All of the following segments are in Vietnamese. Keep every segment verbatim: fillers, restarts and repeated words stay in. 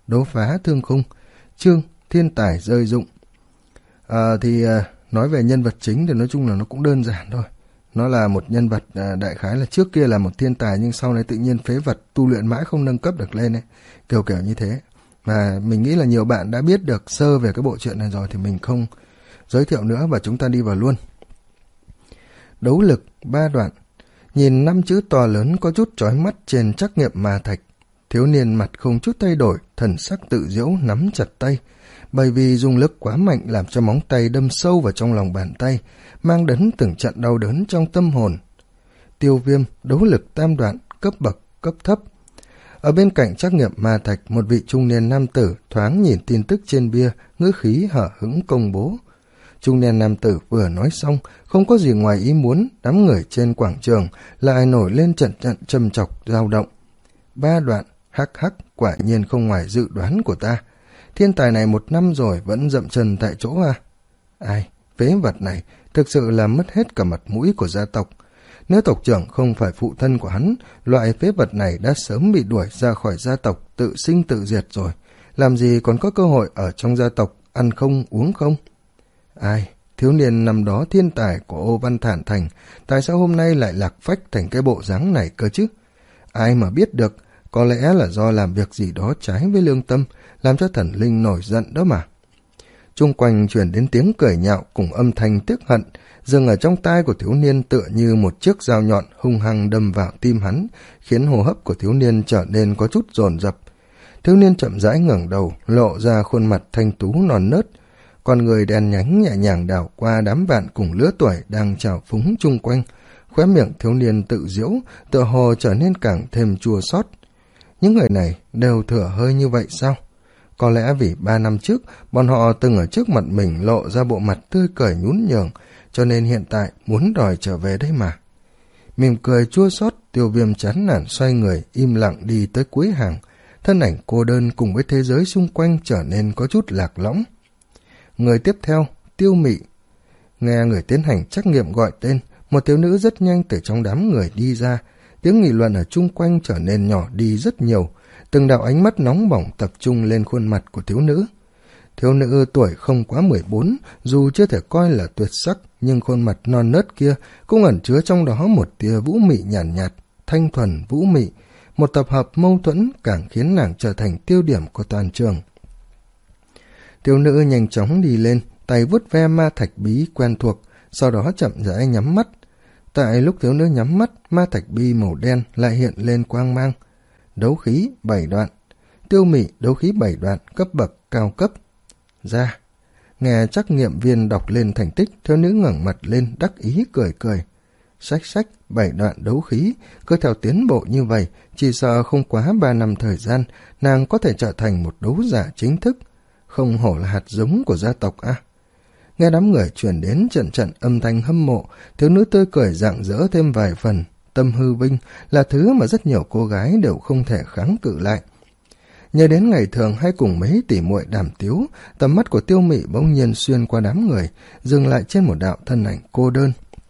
đấu phá thương khung, chương thiên tài rơi dụng. À, thì à, nói về nhân vật chính thì nói chung là nó cũng đơn giản thôi. Nó là một nhân vật à, đại khái là trước kia là một thiên tài nhưng sau này tự nhiên phế vật, tu luyện mãi không nâng cấp được lên ấy. Kiểu kiểu như thế. Và mình nghĩ là nhiều bạn đã biết được sơ về cái bộ truyện này rồi thì mình không giới thiệu nữa và chúng ta đi vào luôn. Đấu lực ba đoạn. Nhìn năm chữ to lớn có chút chói mắt trên trắc nghiệm ma thạch, thiếu niên mặt không chút thay đổi, thần sắc tự giễu nắm chặt tay, bởi vì dùng lực quá mạnh làm cho móng tay đâm sâu vào trong lòng bàn tay, mang đến từng trận đau đớn trong tâm hồn. Tiêu Viêm, đấu lực tam đoạn, cấp bậc, cấp thấp. Ở bên cạnh trắc nghiệm ma thạch, một vị trung niên nam tử thoáng nhìn tin tức trên bia, ngữ khí hở hững công bố. Trung niên nam tử vừa nói xong, không có gì ngoài ý muốn, đám người trên quảng trường lại nổi lên trận trận trầm trọc dao động. Ba đoạn, hắc hắc, quả nhiên không ngoài dự đoán của ta. Thiên tài này một năm rồi vẫn dậm chân tại chỗ à? Ai, phế vật này thực sự là mất hết cả mặt mũi của gia tộc. Nếu tộc trưởng không phải phụ thân của hắn, loại phế vật này đã sớm bị đuổi ra khỏi gia tộc, tự sinh tự diệt rồi. Làm gì còn có cơ hội ở trong gia tộc, ăn không uống không? Ai, thiếu niên năm đó thiên tài của Ô Văn Thản Thành, tại sao hôm nay lại lạc phách thành cái bộ dáng này cơ chứ? Ai mà biết được, có lẽ là do làm việc gì đó trái với lương tâm, làm cho thần linh nổi giận đó mà. Chung quanh truyền đến tiếng cười nhạo cùng âm thanh tiếc hận, dừng ở trong tai của thiếu niên tựa như một chiếc dao nhọn hung hăng đâm vào tim hắn, khiến hô hấp của thiếu niên trở nên có chút dồn dập. Thiếu niên chậm rãi ngẩng đầu, lộ ra khuôn mặt thanh tú non nớt, con người đen nhánh nhẹ nhàng đảo qua đám bạn cùng lứa tuổi đang trào phúng chung quanh, khóe miệng thiếu niên tự giễu, tựa hồ trở nên càng thêm chua xót. Những người này đều thừa hơi như vậy sao? Có lẽ vì ba năm trước, bọn họ từng ở trước mặt mình lộ ra bộ mặt tươi cười nhún nhường, cho nên hiện tại muốn đòi trở về đây mà. Mỉm cười chua xót, Tiêu Viêm chán nản xoay người, im lặng đi tới cuối hàng. Thân ảnh cô đơn cùng với thế giới xung quanh trở nên có chút lạc lõng. Người tiếp theo, Tiêu Mị. Nghe người tiến hành trắc nghiệm gọi tên, một thiếu nữ rất nhanh từ trong đám người đi ra. Tiếng nghị luận ở chung quanh trở nên nhỏ đi rất nhiều. Từng đạo ánh mắt nóng bỏng tập trung lên khuôn mặt của thiếu nữ. Thiếu nữ tuổi không quá mười bốn, dù chưa thể coi là tuyệt sắc, nhưng khuôn mặt non nớt kia cũng ẩn chứa trong đó một tia vũ mị nhàn nhạt, nhạt, thanh thuần vũ mị. Một tập hợp mâu thuẫn càng khiến nàng trở thành tiêu điểm của toàn trường. Thiếu nữ nhanh chóng đi lên, tay vuốt ve ma thạch bí quen thuộc, sau đó chậm rãi nhắm mắt. Tại lúc thiếu nữ nhắm mắt, ma thạch bi màu đen lại hiện lên quang mang. Đấu khí bảy đoạn. Tiêu Mị, đấu khí bảy đoạn, cấp bậc cao cấp. Ra. Nghe trắc nghiệm viên đọc lên thành tích, thiếu nữ ngẩng mặt lên đắc ý cười cười. Sách sách, bảy đoạn đấu khí, cứ theo tiến bộ như vậy, chỉ sợ không quá ba năm thời gian, nàng có thể trở thành một đấu giả chính thức. Không hổ là hạt giống của gia tộc à. Nghe đám người truyền đến trận trận âm thanh hâm mộ, thiếu nữ tươi cười rạng rỡ thêm vài phần. Tâm hư vinh là thứ mà rất nhiều cô gái đều không thể kháng cự lại. Nhớ đến ngày thường hay cùng mấy tỷ muội đàm tiếu, tầm mắt của Tiêu Mị bỗng nhiên xuyên qua đám người, dừng lại trên một đạo thân ảnh cô đơn.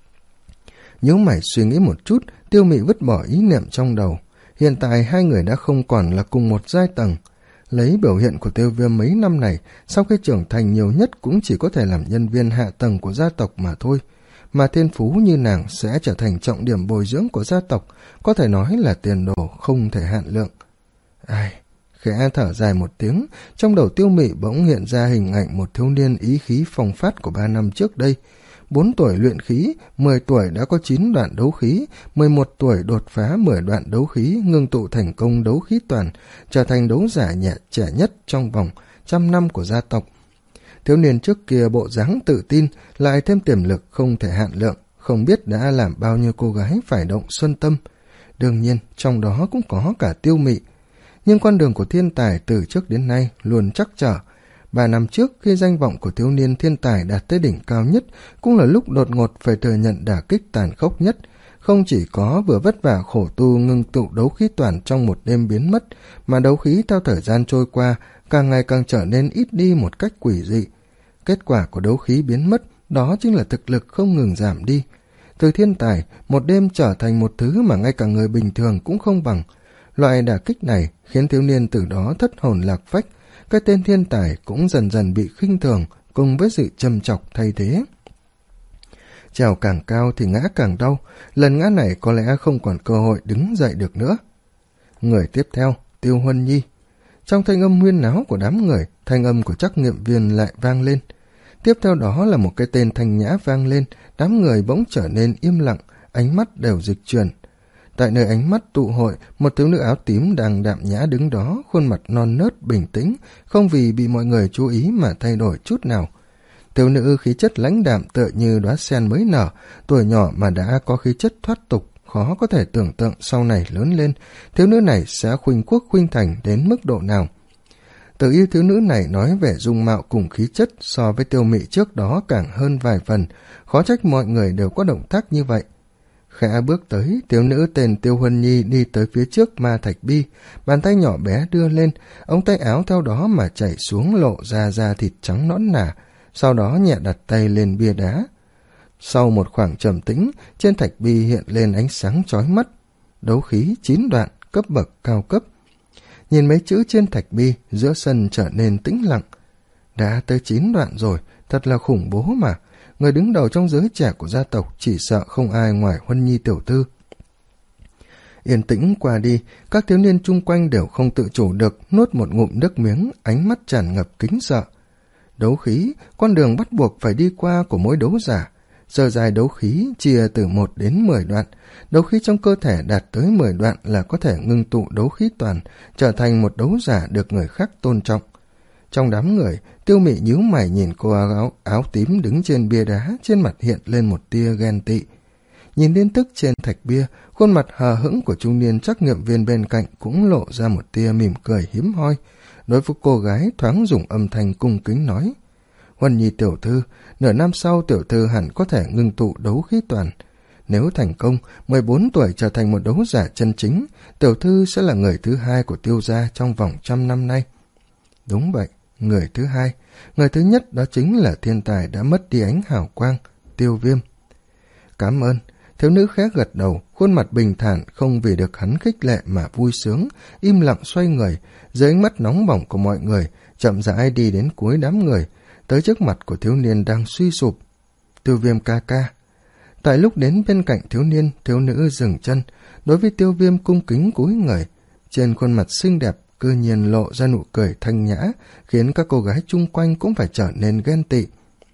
Nhớ mày suy nghĩ một chút, Tiêu Mị vứt bỏ ý niệm trong đầu. Hiện tại hai người đã không còn là cùng một giai tầng. Lấy biểu hiện của Tiêu Viêm mấy năm này, sau khi trưởng thành nhiều nhất cũng chỉ có thể làm nhân viên hạ tầng của gia tộc mà thôi. Mà thiên phú như nàng sẽ trở thành trọng điểm bồi dưỡng của gia tộc, có thể nói là tiền đồ không thể hạn lượng. Ai, khẽ thở dài một tiếng, trong đầu Tiêu Mị bỗng hiện ra hình ảnh một thiếu niên ý khí phong phát của ba năm trước đây. Bốn tuổi luyện khí, mười tuổi đã có chín đoạn đấu khí, mười một tuổi đột phá mười đoạn đấu khí, ngưng tụ thành công đấu khí toàn, trở thành đấu giả nhẹ trẻ nhất trong vòng trăm năm của gia tộc. Thiếu niên trước kia bộ dáng tự tin, lại thêm tiềm lực không thể hạn lượng, không biết đã làm bao nhiêu cô gái phải động xuân tâm. Đương nhiên, trong đó cũng có cả Tiêu Mị. Nhưng con đường của thiên tài từ trước đến nay luôn chắc trở. Ba năm trước, khi danh vọng của thiếu niên thiên tài đạt tới đỉnh cao nhất, cũng là lúc đột ngột phải thừa nhận đả kích tàn khốc nhất. Không chỉ có vừa vất vả khổ tu ngưng tụ đấu khí toàn trong một đêm biến mất, mà đấu khí theo thời gian trôi qua, càng ngày càng trở nên ít đi một cách quỷ dị. Kết quả của đấu khí biến mất, đó chính là thực lực không ngừng giảm đi. Từ thiên tài, một đêm trở thành một thứ mà ngay cả người bình thường cũng không bằng. Loại đả kích này khiến thiếu niên từ đó thất hồn lạc phách, cái tên thiên tài cũng dần dần bị khinh thường cùng với sự châm chọc thay thế. Trèo càng cao thì ngã càng đau, lần ngã này có lẽ không còn cơ hội đứng dậy được nữa. Người tiếp theo, Tiêu Huân Nhi. Trong thanh âm huyên náo của đám người, thanh âm của trắc nghiệm viên lại vang lên. Tiếp theo đó là một cái tên thanh nhã vang lên, đám người bỗng trở nên im lặng, ánh mắt đều dịch chuyển. Tại nơi ánh mắt tụ hội, một thiếu nữ áo tím đang đạm nhã đứng đó, khuôn mặt non nớt bình tĩnh, không vì bị mọi người chú ý mà thay đổi chút nào. Thiếu nữ khí chất lãnh đạm tựa như đóa sen mới nở, tuổi nhỏ mà đã có khí chất thoát tục, khó có thể tưởng tượng sau này lớn lên, thiếu nữ này sẽ khuynh quốc khuynh thành đến mức độ nào. Tự yêu thiếu nữ này nói về dung mạo cùng khí chất so với Tiêu Mị trước đó càng hơn vài phần, khó trách mọi người đều có động tác như vậy. Khẽ bước tới, thiếu nữ tên Tiêu Huân Nhi đi tới phía trước ma thạch bi, bàn tay nhỏ bé đưa lên, ống tay áo theo đó mà chảy xuống lộ ra da thịt trắng nõn nà, sau đó nhẹ đặt tay lên bia đá. Sau một khoảng trầm tĩnh, trên thạch bi hiện lên ánh sáng chói mắt. Đấu khí chín đoạn, cấp bậc cao cấp. Nhìn mấy chữ trên thạch bi, giữa sân trở nên tĩnh lặng. Đã tới chín đoạn rồi, thật là khủng bố mà. Người đứng đầu trong giới trẻ của gia tộc chỉ sợ không ai ngoài Huân Nhi tiểu thư. Yên tĩnh qua đi, các thiếu niên chung quanh đều không tự chủ được nuốt một ngụm nước miếng, ánh mắt tràn ngập kính sợ. Đấu khí, con đường bắt buộc phải đi qua của mỗi đấu giả. Sơ dài đấu khí chia từ một đến mười đoạn. Đấu khí trong cơ thể đạt tới mười đoạn là có thể ngưng tụ đấu khí toàn, trở thành một đấu giả được người khác tôn trọng. Trong đám người, Tiêu Mị nhíu mày nhìn cô áo, áo tím đứng trên bia đá, trên mặt hiện lên một tia ghen tị. Nhìn tin tức trên thạch bia, khuôn mặt hờ hững của trung niên trắc nghiệm viên bên cạnh cũng lộ ra một tia mỉm cười hiếm hoi. Đối với cô gái thoáng dùng âm thanh cung kính nói: Huân Nhi tiểu thư, nửa năm sau tiểu thư hẳn có thể ngưng tụ đấu khí toàn. Nếu thành công, mười bốn tuổi trở thành một đấu giả chân chính, tiểu thư sẽ là người thứ hai của Tiêu gia trong vòng trăm năm nay. Đúng vậy, người thứ hai. Người thứ nhất đó chính là thiên tài đã mất đi ánh hào quang, Tiêu Viêm. Cảm ơn. Thiếu nữ khẽ gật đầu, khuôn mặt bình thản, không vì được hắn khích lệ mà vui sướng, im lặng xoay người, dưới ánh mắt nóng bỏng của mọi người, chậm rãi đi đến cuối đám người, tới trước mặt của thiếu niên đang suy sụp. Tiêu Viêm ca ca. Tại lúc đến bên cạnh thiếu niên, thiếu nữ dừng chân, đối với Tiêu Viêm cung kính cúi người, trên khuôn mặt xinh đẹp cư nhiên lộ ra nụ cười thanh nhã, khiến các cô gái chung quanh cũng phải trở nên ghen tị.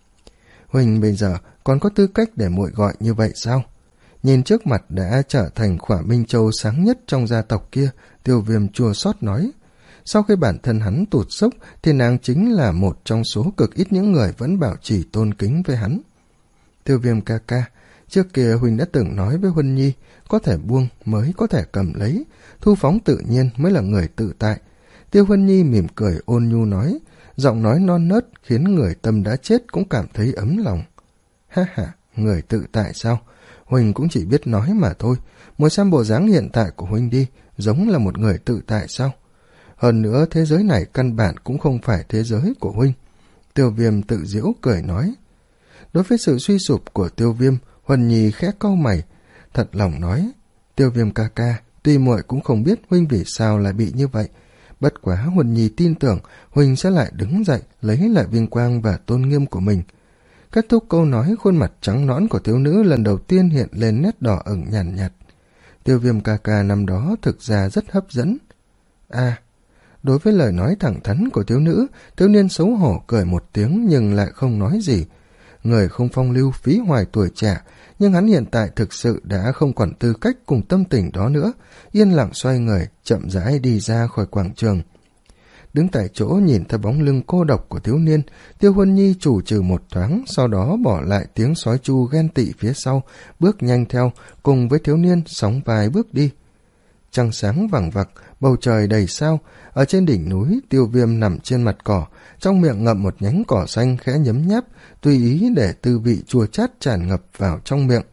Huỳnh bây giờ còn có tư cách để muội gọi như vậy sao? Nhìn trước mặt đã trở thành Khỏa Minh Châu sáng nhất trong gia tộc kia, Tiêu Viêm chua xót nói. Sau khi bản thân hắn tụt sốc thì nàng chính là một trong số cực ít những người vẫn bảo trì tôn kính với hắn. Tiêu Viêm ca ca, trước kia Huỳnh đã từng nói với Huân Nhi, có thể buông mới có thể cầm lấy, thu phóng tự nhiên mới là người tự tại. Tiêu Huân Nhi mỉm cười ôn nhu nói, giọng nói non nớt khiến người tâm đã chết cũng cảm thấy ấm lòng. Ha ha, người tự tại sao? Huỳnh cũng chỉ biết nói mà thôi, mới xem bộ dáng hiện tại của Huỳnh đi, giống là một người tự tại sao? Hơn nữa thế giới này căn bản cũng không phải thế giới của Huỳnh. Tiêu Viêm tự giễu cười nói. Đối với sự suy sụp của Tiêu Viêm, Huân Nhi khẽ cau mày, thật lòng nói, Tiêu Viêm ca ca, tuy muội cũng không biết Huynh vì sao lại bị như vậy, bất quá Huân Nhi tin tưởng Huỳnh sẽ lại đứng dậy lấy lại vinh quang và tôn nghiêm của mình. Kết thúc câu nói, khuôn mặt trắng nõn của thiếu nữ lần đầu tiên hiện lên nét đỏ ửng nhàn nhạt, nhạt. Tiêu Viêm ca ca năm đó thực ra rất hấp dẫn. À, đối với lời nói thẳng thắn của thiếu nữ, thiếu niên xấu hổ cười một tiếng nhưng lại không nói gì. Người không phong lưu phí hoài tuổi trẻ, nhưng hắn hiện tại thực sự đã không còn tư cách cùng tâm tình đó nữa, yên lặng xoay người, chậm rãi đi ra khỏi quảng trường. Đứng tại chỗ nhìn theo bóng lưng cô độc của thiếu niên, Tiêu Huân Nhi chủ trừ một thoáng, sau đó bỏ lại tiếng sói chu ghen tị phía sau, bước nhanh theo, cùng với thiếu niên sóng vai bước đi. Trăng sáng vằng vặc, bầu trời đầy sao, ở trên đỉnh núi, Tiêu Viêm nằm trên mặt cỏ, trong miệng ngậm một nhánh cỏ xanh khẽ nhấm nháp, tùy ý để tư vị chua chát tràn ngập vào trong miệng.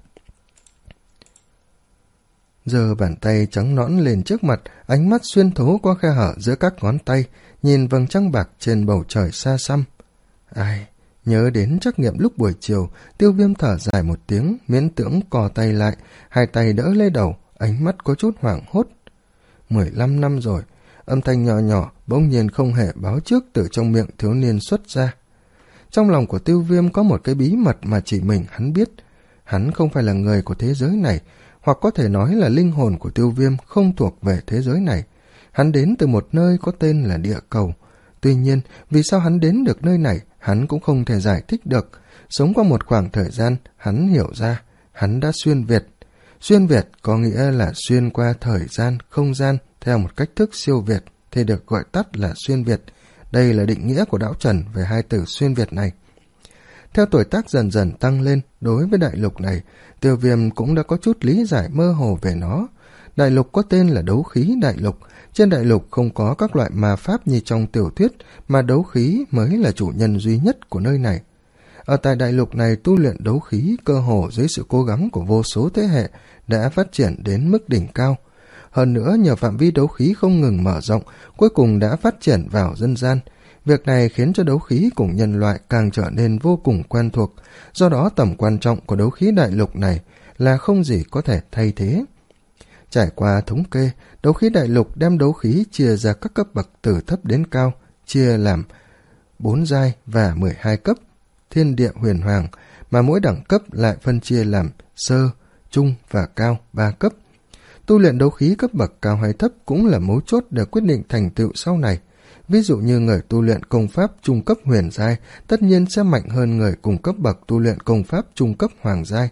Giơ bàn tay trắng nõn lên trước mặt, ánh mắt xuyên thấu qua khe hở giữa các ngón tay, nhìn vầng trăng bạc trên bầu trời xa xăm. Ai, nhớ đến trắc nghiệm lúc buổi chiều, Tiêu Viêm thở dài một tiếng, miễn cưỡng cò tay lại, hai tay đỡ lấy đầu, ánh mắt có chút hoảng hốt. mười lăm năm rồi. Âm thanh nhỏ nhỏ bỗng nhiên không hề báo trước từ trong miệng thiếu niên xuất ra. Trong lòng của Tiêu Viêm có một cái bí mật mà chỉ mình hắn biết. Hắn không phải là người của thế giới này, hoặc có thể nói là linh hồn của Tiêu Viêm không thuộc về thế giới này. Hắn đến từ một nơi có tên là địa cầu. Tuy nhiên, vì sao hắn đến được nơi này, hắn cũng không thể giải thích được. Sống qua một khoảng thời gian, hắn hiểu ra, hắn đã xuyên Việt. Xuyên Việt có nghĩa là xuyên qua thời gian, không gian, theo một cách thức siêu việt, thì được gọi tắt là xuyên Việt. Đây là định nghĩa của Đạo Trần về hai từ xuyên Việt này. Theo tuổi tác dần dần tăng lên, đối với đại lục này, Tiêu Viêm cũng đã có chút lý giải mơ hồ về nó. Đại lục có tên là đấu khí đại lục. Trên đại lục không có các loại ma pháp như trong tiểu thuyết, mà đấu khí mới là chủ nhân duy nhất của nơi này. Ở tại đại lục này, tu luyện đấu khí cơ hồ dưới sự cố gắng của vô số thế hệ đã phát triển đến mức đỉnh cao. Hơn nữa, nhờ phạm vi đấu khí không ngừng mở rộng, cuối cùng đã phát triển vào dân gian. Việc này khiến cho đấu khí cùng nhân loại càng trở nên vô cùng quen thuộc, do đó tầm quan trọng của đấu khí đại lục này là không gì có thể thay thế. Trải qua thống kê, đấu khí đại lục đem đấu khí chia ra các cấp bậc từ thấp đến cao, chia làm bốn giai và mười hai cấp, thiên địa huyền hoàng, mà mỗi đẳng cấp lại phân chia làm sơ, trung và cao ba cấp. Tu luyện đấu khí cấp bậc cao hay thấp cũng là mấu chốt để quyết định thành tựu sau này. Ví dụ như người tu luyện công pháp trung cấp huyền giai tất nhiên sẽ mạnh hơn người cùng cấp bậc tu luyện công pháp trung cấp hoàng giai.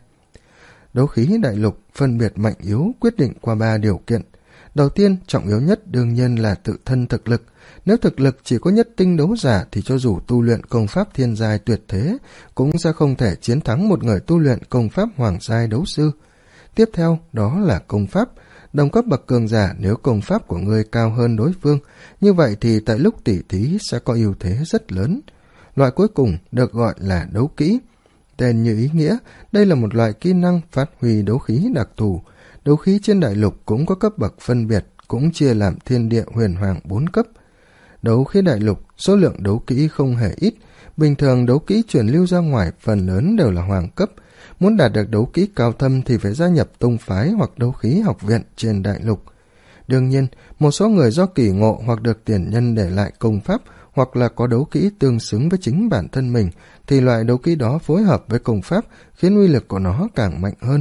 Đấu khí đại lục phân biệt mạnh yếu quyết định qua ba điều kiện. Đầu tiên, trọng yếu nhất đương nhiên là tự thân thực lực. Nếu thực lực chỉ có nhất tinh đấu giả thì cho dù tu luyện công pháp thiên giai tuyệt thế cũng sẽ không thể chiến thắng một người tu luyện công pháp hoàng giai đấu sư. Tiếp theo, đó là công pháp. Đồng cấp bậc cường giả, nếu công pháp của ngươi cao hơn đối phương, như vậy thì tại lúc tỉ thí sẽ có ưu thế rất lớn. Loại cuối cùng được gọi là đấu kỹ. Tên như ý nghĩa, đây là một loại kỹ năng phát huy đấu khí đặc thù. Đấu khí trên đại lục cũng có cấp bậc phân biệt, cũng chia làm thiên địa huyền hoàng bốn cấp. Đấu khí đại lục, số lượng đấu kỹ không hề ít. Bình thường đấu kỹ truyền lưu ra ngoài phần lớn đều là hoàng cấp. Muốn đạt được đấu kỹ cao thâm thì phải gia nhập tông phái hoặc đấu khí học viện trên đại lục. Đương nhiên, một số người do kỳ ngộ hoặc được tiền nhân để lại công pháp hoặc là có đấu kỹ tương xứng với chính bản thân mình thì loại đấu kỹ đó phối hợp với công pháp khiến uy lực của nó càng mạnh hơn.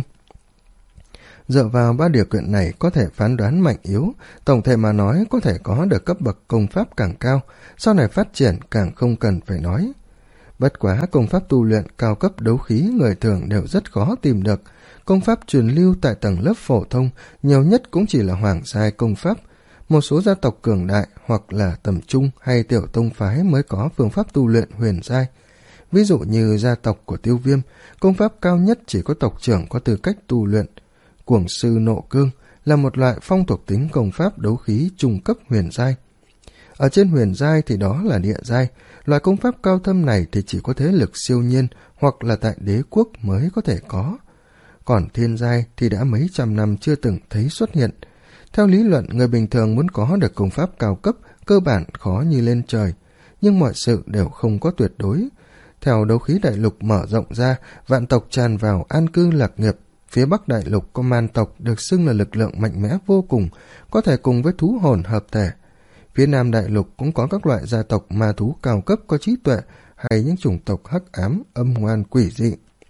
Dựa vào ba điều kiện này có thể phán đoán mạnh yếu, tổng thể mà nói có thể có được cấp bậc công pháp càng cao, sau này phát triển càng không cần phải nói. Bất quá công pháp tu luyện cao cấp đấu khí người thường đều rất khó tìm được. Công pháp truyền lưu tại tầng lớp phổ thông nhiều nhất cũng chỉ là hoàng giai công pháp. Một số gia tộc cường đại hoặc là tầm trung hay tiểu tông phái mới có phương pháp tu luyện huyền giai. Ví dụ như gia tộc của Tiêu Viêm, công pháp cao nhất chỉ có tộc trưởng có tư cách tu luyện. Cuồng sư nộ cương là một loại phong thuộc tính công pháp đấu khí trung cấp huyền giai. Ở trên huyền giai thì đó là địa giai. Loại công pháp cao thâm này thì chỉ có thế lực siêu nhiên hoặc là tại đế quốc mới có thể có. Còn thiên giai thì đã mấy trăm năm chưa từng thấy xuất hiện. Theo lý luận, người bình thường muốn có được công pháp cao cấp cơ bản khó như lên trời, nhưng mọi sự đều không có tuyệt đối. Theo đấu khí đại lục mở rộng ra, vạn tộc tràn vào an cư lạc nghiệp. Phía Bắc đại lục có man tộc được xưng là lực lượng mạnh mẽ vô cùng, có thể cùng với thú hồn hợp thể. Phía Nam đại lục cũng có các loại gia tộc ma thú cao cấp có trí tuệ hay những chủng tộc hắc ám, âm ngoan quỷ dị.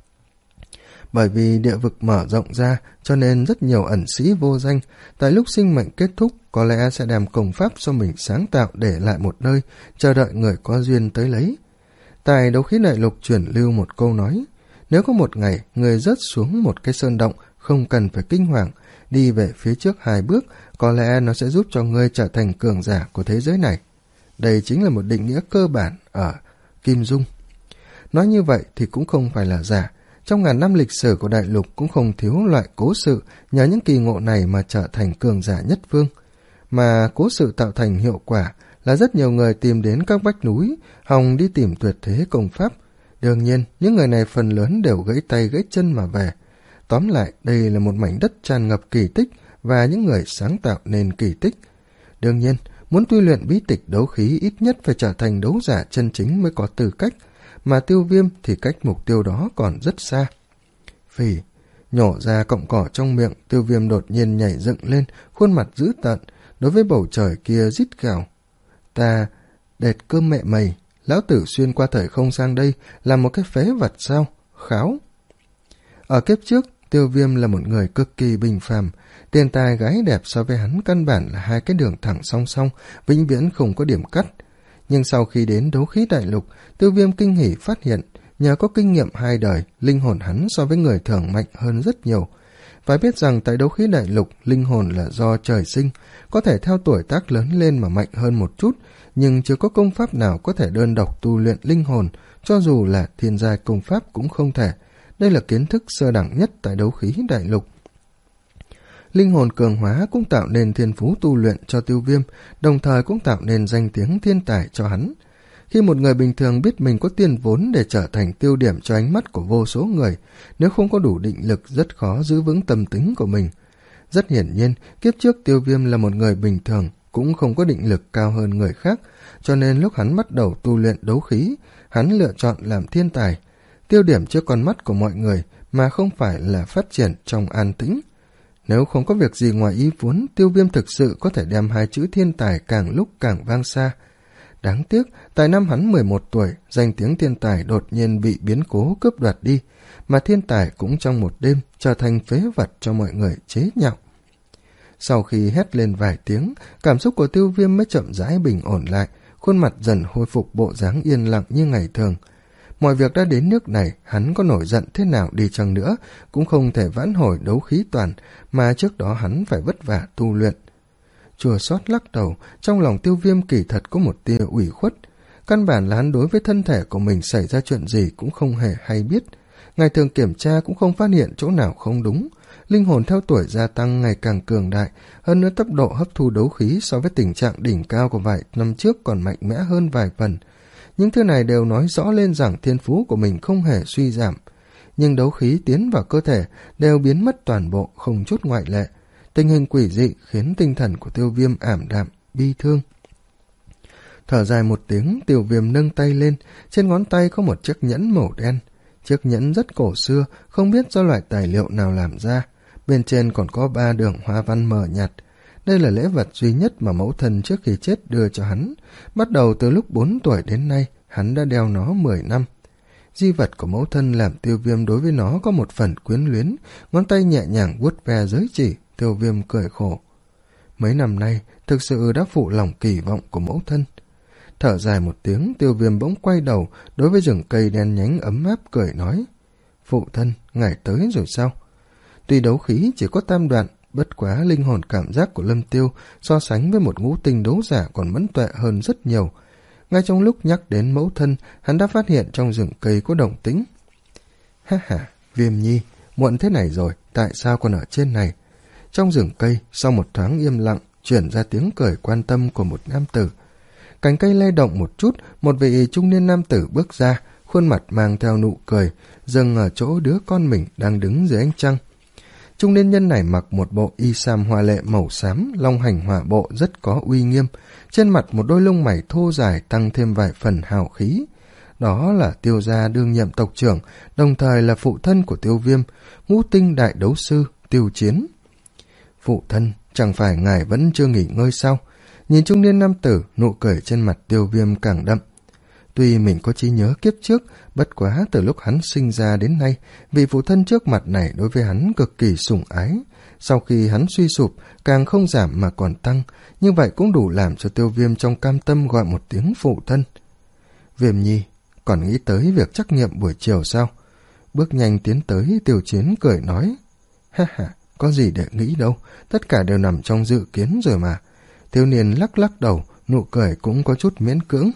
Bởi vì địa vực mở rộng ra cho nên rất nhiều ẩn sĩ vô danh, tại lúc sinh mệnh kết thúc có lẽ sẽ đem công pháp do mình sáng tạo để lại một nơi, chờ đợi người có duyên tới lấy. Tại đấu khí đại lục truyền lưu một câu nói, nếu có một ngày người rớt xuống một cái sơn động, không cần phải kinh hoàng, đi về phía trước hai bước, có lẽ nó sẽ giúp cho ngươi trở thành cường giả của thế giới này. Đây chính là một định nghĩa cơ bản ở Kim Dung. Nói như vậy thì cũng không phải là giả. Trong ngàn năm lịch sử của đại lục cũng không thiếu loại cố sự nhờ những kỳ ngộ này mà trở thành cường giả nhất phương. Mà cố sự tạo thành hiệu quả là rất nhiều người tìm đến các vách núi, hòng đi tìm tuyệt thế công pháp. Đương nhiên, những người này phần lớn đều gãy tay gãy chân mà về. Tóm lại, đây là một mảnh đất tràn ngập kỳ tích và những người sáng tạo nên kỳ tích. Đương nhiên, muốn tu luyện bí tịch đấu khí ít nhất phải trở thành đấu giả chân chính mới có tư cách, mà Tiêu Viêm thì cách mục tiêu đó còn rất xa. Phì, nhổ ra cọng cỏ trong miệng, Tiêu Viêm đột nhiên nhảy dựng lên, khuôn mặt dữ tợn, đối với bầu trời kia rít gào. Ta đệt cơm mẹ mày, lão tử xuyên qua thời không sang đây là một cái phế vật sao? Kháo! Ở kiếp trước, Tiêu Viêm là một người cực kỳ bình phàm, tiền tài gái đẹp so với hắn căn bản là hai cái đường thẳng song song, vĩnh viễn không có điểm cắt. Nhưng sau khi đến đấu khí đại lục, Tiêu Viêm kinh hỉ phát hiện, nhờ có kinh nghiệm hai đời, linh hồn hắn so với người thường mạnh hơn rất nhiều. Phải biết rằng tại đấu khí đại lục, linh hồn là do trời sinh, có thể theo tuổi tác lớn lên mà mạnh hơn một chút, nhưng chưa có công pháp nào có thể đơn độc tu luyện linh hồn, cho dù là thiên giai công pháp cũng không thể. Đây là kiến thức sơ đẳng nhất tại đấu khí đại lục. Linh hồn cường hóa cũng tạo nên thiên phú tu luyện cho Tiêu Viêm, đồng thời cũng tạo nên danh tiếng thiên tài cho hắn. Khi một người bình thường biết mình có tiền vốn để trở thành tiêu điểm cho ánh mắt của vô số người, nếu không có đủ định lực rất khó giữ vững tâm tính của mình. Rất hiển nhiên, kiếp trước Tiêu Viêm là một người bình thường, cũng không có định lực cao hơn người khác, cho nên lúc hắn bắt đầu tu luyện đấu khí, hắn lựa chọn làm thiên tài, tiêu điểm trước con mắt của mọi người mà không phải là phát triển trong an tĩnh. Nếu không có việc gì ngoài ý muốn, Tiêu Viêm thực sự có thể đem hai chữ thiên tài càng lúc càng vang xa. Đáng tiếc, tại năm hắn mười một tuổi, danh tiếng thiên tài đột nhiên bị biến cố cướp đoạt đi, mà thiên tài cũng trong một đêm trở thành phế vật cho mọi người chế nhạo. Sau khi hét lên vài tiếng, cảm xúc của Tiêu Viêm mới chậm rãi bình ổn lại, khuôn mặt dần hồi phục bộ dáng yên lặng như ngày thường. Mọi việc đã đến nước này, hắn có nổi giận thế nào đi chăng nữa, cũng không thể vãn hồi đấu khí toàn, mà trước đó hắn phải vất vả tu luyện. Chua xót lắc đầu, trong lòng Tiêu Viêm kỳ thật có một tia ủy khuất. Căn bản là hắn đối với thân thể của mình xảy ra chuyện gì cũng không hề hay biết. Ngày thường kiểm tra cũng không phát hiện chỗ nào không đúng. Linh hồn theo tuổi gia tăng ngày càng cường đại, hơn nữa tốc độ hấp thu đấu khí so với tình trạng đỉnh cao của vài năm trước còn mạnh mẽ hơn vài phần. Những thứ này đều nói rõ lên rằng thiên phú của mình không hề suy giảm. Nhưng đấu khí tiến vào cơ thể đều biến mất toàn bộ, không chút ngoại lệ. Tình hình quỷ dị khiến tinh thần của Tiêu Viêm ảm đạm, bi thương. Thở dài một tiếng, Tiêu Viêm nâng tay lên, trên ngón tay có một chiếc nhẫn màu đen. Chiếc nhẫn rất cổ xưa, không biết do loại tài liệu nào làm ra. Bên trên còn có ba đường hoa văn mờ nhạt. Đây là lễ vật duy nhất mà mẫu thân trước khi chết đưa cho hắn. Bắt đầu từ lúc bốn tuổi đến nay, hắn đã đeo nó mười năm. Di vật của mẫu thân làm Tiêu Viêm đối với nó có một phần quyến luyến, ngón tay nhẹ nhàng vuốt ve giới chỉ. Tiêu Viêm cười khổ. Mấy năm nay, thực sự đã phụ lòng kỳ vọng của mẫu thân. Thở dài một tiếng, Tiêu Viêm bỗng quay đầu, đối với rừng cây đen nhánh ấm áp cười nói. Phụ thân, ngài tới rồi sao? Tuy đấu khí chỉ có tam đoạn, bất quá linh hồn cảm giác của Lâm Tiêu so sánh với một ngũ tinh đấu giả còn mẫn tuệ hơn rất nhiều. Ngay trong lúc nhắc đến mẫu thân, hắn đã phát hiện trong rừng cây có động tĩnh. Ha ha, Viêm nhi, muộn thế này rồi, tại sao còn ở trên này? Trong rừng cây, sau một thoáng im lặng, chuyển ra tiếng cười quan tâm của một nam tử. Cành cây lay động một chút, một vị trung niên nam tử bước ra, khuôn mặt mang theo nụ cười, dừng ở chỗ đứa con mình đang đứng dưới ánh trăng. Trung niên nhân này mặc một bộ y sam hoa lệ màu xám, long hành hỏa bộ rất có uy nghiêm, trên mặt một đôi lông mày thô dài tăng thêm vài phần hào khí. Đó là Tiêu gia đương nhiệm tộc trưởng, đồng thời là phụ thân của Tiêu Viêm, ngũ tinh đại đấu sư, Tiêu Chiến. Phụ thân, chẳng phải ngài vẫn chưa nghỉ ngơi sao? Nhìn trung niên nam tử, nụ cười trên mặt Tiêu Viêm càng đậm. Tuy mình có trí nhớ kiếp trước, bất quá từ lúc hắn sinh ra đến nay, vị phụ thân trước mặt này đối với hắn cực kỳ sủng ái. Sau khi hắn suy sụp, càng không giảm mà còn tăng, như vậy cũng đủ làm cho Tiêu Viêm trong cam tâm gọi một tiếng phụ thân. Viêm nhi, còn nghĩ tới việc trắc nghiệm buổi chiều sao? Bước nhanh tiến tới, Tiêu Chiến cười nói. Ha ha, có gì để nghĩ đâu, tất cả đều nằm trong dự kiến rồi mà. Thiếu niên lắc lắc đầu, nụ cười cũng có chút miễn cưỡng.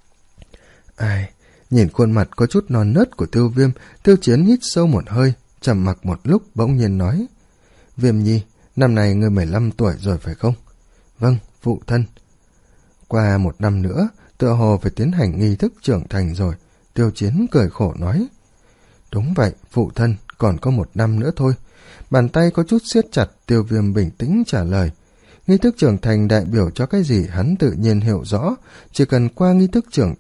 Ai, nhìn khuôn mặt có chút non nớt của Tiêu Viêm, Tiêu Chiến hít sâu một hơi, trầm mặc một lúc bỗng nhiên nói. Viêm nhi, năm nay ngươi mười lăm tuổi rồi phải không? Vâng, phụ thân. Qua một năm nữa, tựa hồ phải tiến hành nghi thức trưởng thành rồi. Tiêu Chiến cười khổ nói. Đúng vậy, phụ thân, còn có một năm nữa thôi. Bàn tay có chút siết chặt, Tiêu Viêm bình tĩnh trả lời. Nghi thức trưởng thành đại biểu cho cái gì hắn tự nhiên hiểu rõ, chỉ cần qua nghi thức trưởng thành,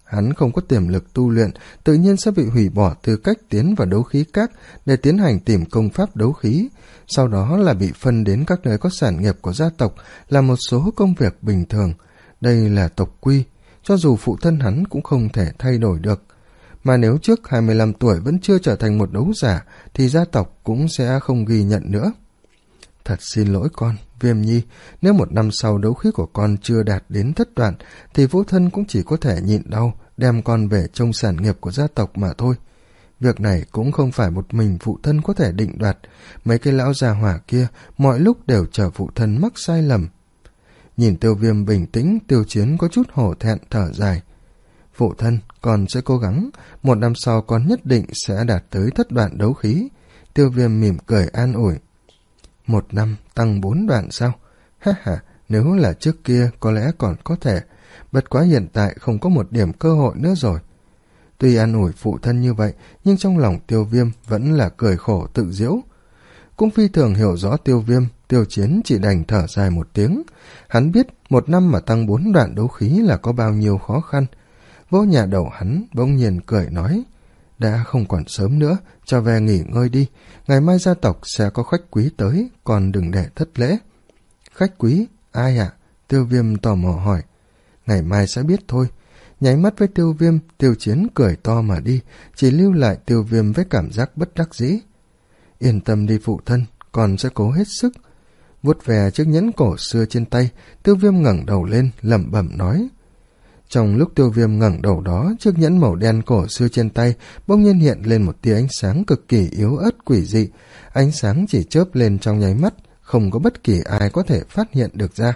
hắn không có tiềm lực tu luyện, tự nhiên sẽ bị hủy bỏ tư cách tiến vào đấu khí các để tiến hành tìm công pháp đấu khí, sau đó là bị phân đến các nơi có sản nghiệp của gia tộc làm một số công việc bình thường. Đây là tộc quy, cho dù phụ thân hắn cũng không thể thay đổi được. Mà nếu trước hai mươi lăm tuổi vẫn chưa trở thành một đấu giả thì gia tộc cũng sẽ không ghi nhận nữa. Thật xin lỗi con, Viêm Nhi, nếu một năm sau đấu khí của con chưa đạt đến thất đoạn thì phụ thân cũng chỉ có thể nhịn đau đem con về trông sản nghiệp của gia tộc mà thôi. Việc này cũng không phải một mình phụ thân có thể định đoạt, mấy cái lão già hỏa kia mọi lúc đều chờ phụ thân mắc sai lầm. Nhìn Tiêu Viêm bình tĩnh, Tiêu Chiến có chút hổ thẹn thở dài. Phụ thân, con sẽ cố gắng, một năm sau con nhất định sẽ đạt tới thất đoạn đấu khí. Tiêu Viêm mỉm cười an ủi. Một năm tăng bốn đoạn sao? Ha ha, nếu là trước kia có lẽ còn có thể, bất quá hiện tại không có một điểm cơ hội nữa rồi. Tuy an ủi phụ thân như vậy, nhưng trong lòng Tiêu Viêm vẫn là cười khổ tự giễu. Cũng phi thường hiểu rõ Tiêu Viêm, Tiêu Chiến chỉ đành thở dài một tiếng. Hắn biết một năm mà tăng bốn đoạn đấu khí là có bao nhiêu khó khăn. Vô nhà đầu hắn bỗng nhiên cười nói, đã không còn sớm nữa, cho về nghỉ ngơi đi, ngày mai gia tộc sẽ có khách quý tới, còn đừng để thất lễ. Khách quý? Ai ạ? À? Tiêu Viêm tò mò hỏi. Ngày mai sẽ biết thôi. Nháy mắt với Tiêu Viêm, Tiêu Chiến cười to mà đi, chỉ lưu lại Tiêu Viêm với cảm giác bất đắc dĩ. Yên tâm đi phụ thân, con sẽ cố hết sức. Vuốt về chiếc nhẫn cổ xưa trên tay, Tiêu Viêm ngẩng đầu lên, lẩm bẩm nói. Trong lúc Tiêu Viêm ngẩng đầu đó, chiếc nhẫn màu đen cổ xưa trên tay bỗng nhiên hiện lên một tia ánh sáng cực kỳ yếu ớt quỷ dị. Ánh sáng chỉ chớp lên trong nháy mắt, không có bất kỳ ai có thể phát hiện được ra.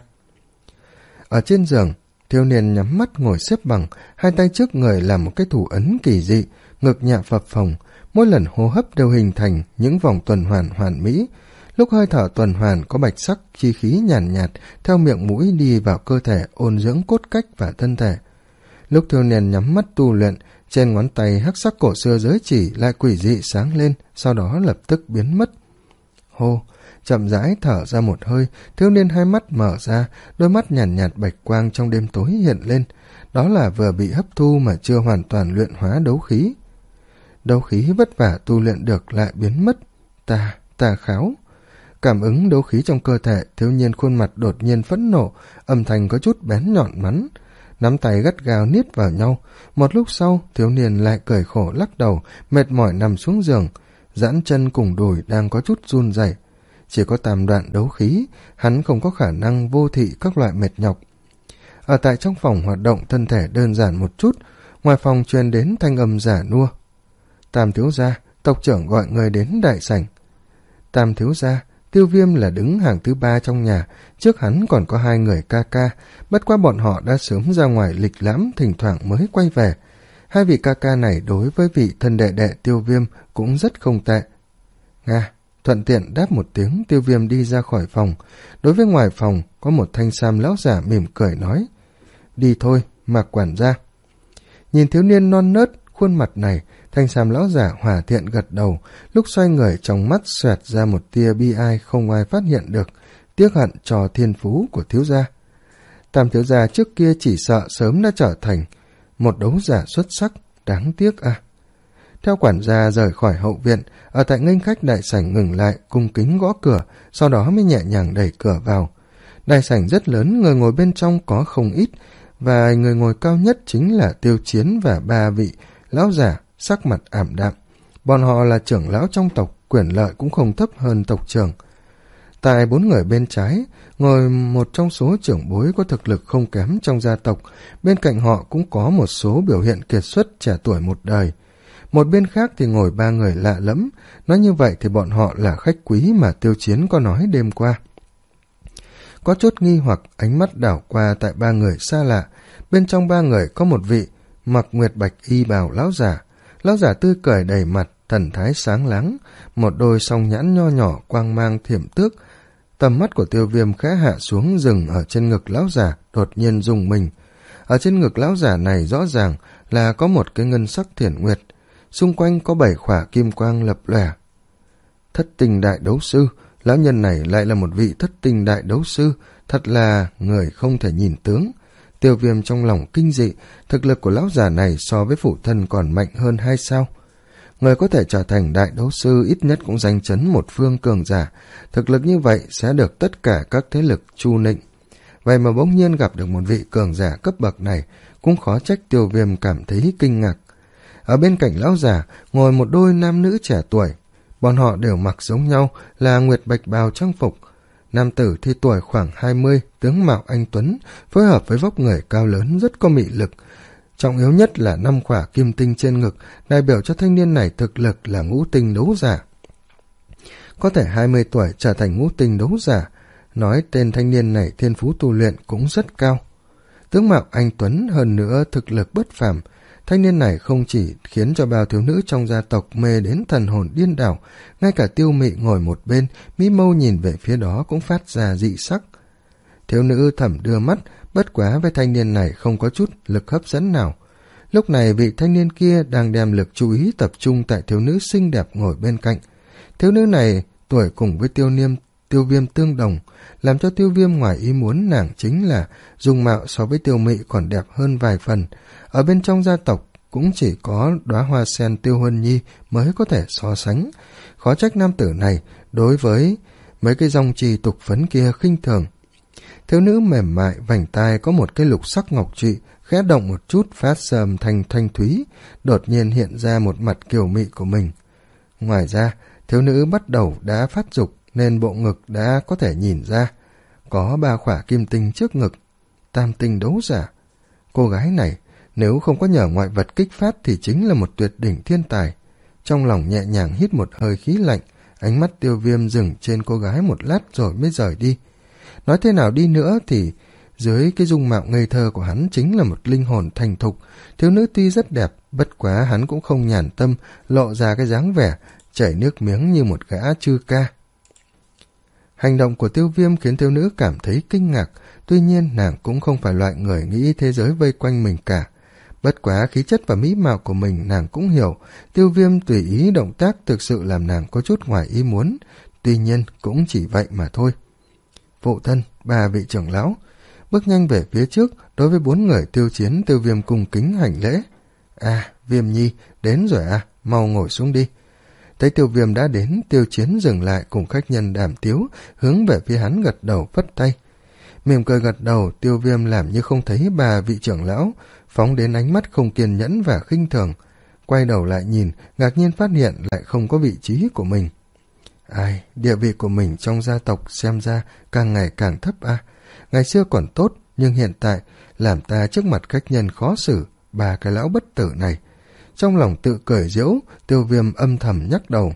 Ở trên giường, thiếu niên nhắm mắt ngồi xếp bằng, hai tay trước người làm một cái thủ ấn kỳ dị, ngực nhạ phập phồng, mỗi lần hô hấp đều hình thành những vòng tuần hoàn hoàn mỹ. Lúc hơi thở tuần hoàn có bạch sắc chi khí nhàn nhạt, nhạt theo miệng mũi đi vào cơ thể ôn dưỡng cốt cách và thân thể. Lúc thiếu niên nhắm mắt tu luyện, trên ngón tay hắc sắc cổ xưa giới chỉ lại quỷ dị sáng lên, sau đó lập tức biến mất. Hô, chậm rãi thở ra một hơi, thiếu niên hai mắt mở ra, đôi mắt nhàn nhạt, nhạt bạch quang trong đêm tối hiện lên. Đó là vừa bị hấp thu mà chưa hoàn toàn luyện hóa đấu khí. Đấu khí vất vả tu luyện được lại biến mất. Ta, ta kháo. Cảm ứng đấu khí trong cơ thể, thiếu niên khuôn mặt đột nhiên phẫn nộ, âm thanh có chút bén nhọn mắn. Nắm tay gắt gao niết vào nhau. Một lúc sau, thiếu niên lại cười khổ lắc đầu, mệt mỏi nằm xuống giường. Giãn chân cùng đùi đang có chút run rẩy. Chỉ có tam đoạn đấu khí, hắn không có khả năng vô thị các loại mệt nhọc. Ở tại trong phòng hoạt động thân thể đơn giản một chút, ngoài phòng truyền đến thanh âm giả nua. Tam thiếu gia, tộc trưởng gọi người đến đại sảnh. Tam thiếu gia, Tiêu Viêm là đứng hàng thứ ba trong nhà, trước hắn còn có hai người ca ca, bất quá bọn họ đã sớm ra ngoài lịch lãm, thỉnh thoảng mới quay về. Hai vị ca ca này đối với vị thân đệ đệ Tiêu Viêm cũng rất không tệ. Nga, thuận tiện đáp một tiếng, Tiêu Viêm đi ra khỏi phòng. Đối với ngoài phòng, có một thanh sam lão giả mỉm cười nói, đi thôi, Mạc quản gia. Nhìn thiếu niên non nớt, khuôn mặt này, thanh sam lão giả hòa thiện gật đầu, lúc xoay người trong mắt xoẹt ra một tia bi ai không ai phát hiện được, tiếc hận cho thiên phú của thiếu gia. Tam thiếu gia trước kia chỉ sợ sớm đã trở thành một đấu giả xuất sắc, đáng tiếc à. Theo quản gia rời khỏi hậu viện, ở tại nghênh khách đại sảnh ngừng lại, cung kính gõ cửa, sau đó mới nhẹ nhàng đẩy cửa vào. Đại sảnh rất lớn, người ngồi bên trong có không ít, và người ngồi cao nhất chính là Tiêu Chiến và ba vị lão giả, sắc mặt ảm đạm. Bọn họ là trưởng lão trong tộc, quyền lợi cũng không thấp hơn tộc trưởng. Tại bốn người bên trái, ngồi một trong số trưởng bối có thực lực không kém trong gia tộc, bên cạnh họ cũng có một số biểu hiện kiệt xuất trẻ tuổi một đời. Một bên khác thì ngồi ba người lạ lẫm, nói như vậy thì bọn họ là khách quý mà Tiêu Chiến có nói đêm qua. Có chút nghi hoặc, ánh mắt đảo qua tại ba người xa lạ, bên trong ba người có một vị mặc nguyệt bạch y bào lão giả. Lão giả tươi cười đầy mặt, thần thái sáng láng, một đôi song nhãn nho nhỏ quang mang thiểm tước. Tầm mắt của Tiêu Viêm khẽ hạ xuống dừng ở trên ngực lão giả, đột nhiên rùng mình. Ở trên ngực lão giả này rõ ràng là có một cái ngân sắc thiển nguyệt, xung quanh có bảy khỏa kim quang lập lòe. Thất tinh đại đấu sư, lão nhân này lại là một vị thất tinh đại đấu sư, thật là người không thể nhìn tướng. Tiêu Viêm trong lòng kinh dị, thực lực của lão già này so với phụ thân còn mạnh hơn hay sao? Người có thể trở thành đại đấu sư ít nhất cũng danh chấn một phương cường giả, thực lực như vậy sẽ được tất cả các thế lực chu nịnh. Vậy mà bỗng nhiên gặp được một vị cường giả cấp bậc này, cũng khó trách Tiêu Viêm cảm thấy kinh ngạc. Ở bên cạnh lão già ngồi một đôi nam nữ trẻ tuổi, bọn họ đều mặc giống nhau là nguyệt bạch bào trang phục. Nam tử thì tuổi khoảng hai mươi, tướng mạo anh tuấn, phối hợp với vóc người cao lớn rất có mị lực. Trọng yếu nhất là năm khỏa kim tinh trên ngực, đại biểu cho thanh niên này thực lực là ngũ tinh đấu giả. Có thể hai mươi tuổi trở thành ngũ tinh đấu giả, nói tên thanh niên này thiên phú tu luyện cũng rất cao. Tướng mạo anh tuấn hơn nữa thực lực bất phàm, thanh niên này không chỉ khiến cho bao thiếu nữ trong gia tộc mê đến thần hồn điên đảo, ngay cả Tiêu Mị ngồi một bên, mí mâu nhìn về phía đó cũng phát ra dị sắc. Thiếu nữ thầm đưa mắt, bất quá với thanh niên này không có chút lực hấp dẫn nào. Lúc này vị thanh niên kia đang đem lực chú ý tập trung tại thiếu nữ xinh đẹp ngồi bên cạnh. Thiếu nữ này tuổi cùng với Tiêu Niêm, Tiêu Viêm tương đồng, làm cho Tiêu Viêm ngoài ý muốn nàng chính là dung mạo so với Tiêu Mị còn đẹp hơn vài phần. Ở bên trong gia tộc cũng chỉ có đóa hoa sen Tiêu Huân Nhi mới có thể so sánh. Khó trách nam tử này đối với mấy cái dòng trì tục phấn kia khinh thường. Thiếu nữ mềm mại vành tai có một cái lục sắc ngọc trụy, khẽ động một chút phát sờm thành thanh thúy, đột nhiên hiện ra một mặt kiều mị của mình. Ngoài ra, thiếu nữ bắt đầu đã phát dục nên bộ ngực đã có thể nhìn ra, có ba khỏa kim tinh trước ngực, tam tinh đấu giả. Cô gái này nếu không có nhờ ngoại vật kích phát thì chính là một tuyệt đỉnh thiên tài. Trong lòng nhẹ nhàng hít một hơi khí lạnh, ánh mắt Tiêu Viêm dừng trên cô gái một lát rồi mới rời đi. Nói thế nào đi nữa thì dưới cái dung mạo ngây thơ của hắn chính là một linh hồn thành thục. Thiếu nữ tuy rất đẹp, bất quá hắn cũng không nhàn tâm lộ ra cái dáng vẻ chảy nước miếng như một gã chư ca. Hành động của Tiêu Viêm khiến thiếu nữ cảm thấy kinh ngạc, tuy nhiên nàng cũng không phải loại người nghĩ thế giới vây quanh mình cả. Bất quá khí chất và mỹ mạo của mình nàng cũng hiểu, Tiêu Viêm tùy ý động tác thực sự làm nàng có chút ngoài ý muốn, tuy nhiên cũng chỉ vậy mà thôi. Phụ thân, ba vị trưởng lão, bước nhanh về phía trước, đối với bốn người Tiêu Chiến, Tiêu Viêm cung kính hành lễ. À, Viêm Nhi, đến rồi à, mau ngồi xuống đi. Thấy Tiêu Viêm đã đến, Tiêu Chiến dừng lại cùng khách nhân đàm tiếu, hướng về phía hắn gật đầu phất tay. Mỉm cười gật đầu, Tiêu Viêm làm như không thấy bà vị trưởng lão, phóng đến ánh mắt không kiên nhẫn và khinh thường. Quay đầu lại nhìn, ngạc nhiên phát hiện lại không có vị trí của mình. Ai, địa vị của mình trong gia tộc xem ra càng ngày càng thấp à. Ngày xưa còn tốt, nhưng hiện tại làm ta trước mặt khách nhân khó xử, bà cái lão bất tử này. Trong lòng tự cười giễu, Tiêu Viêm âm thầm nhắc đầu.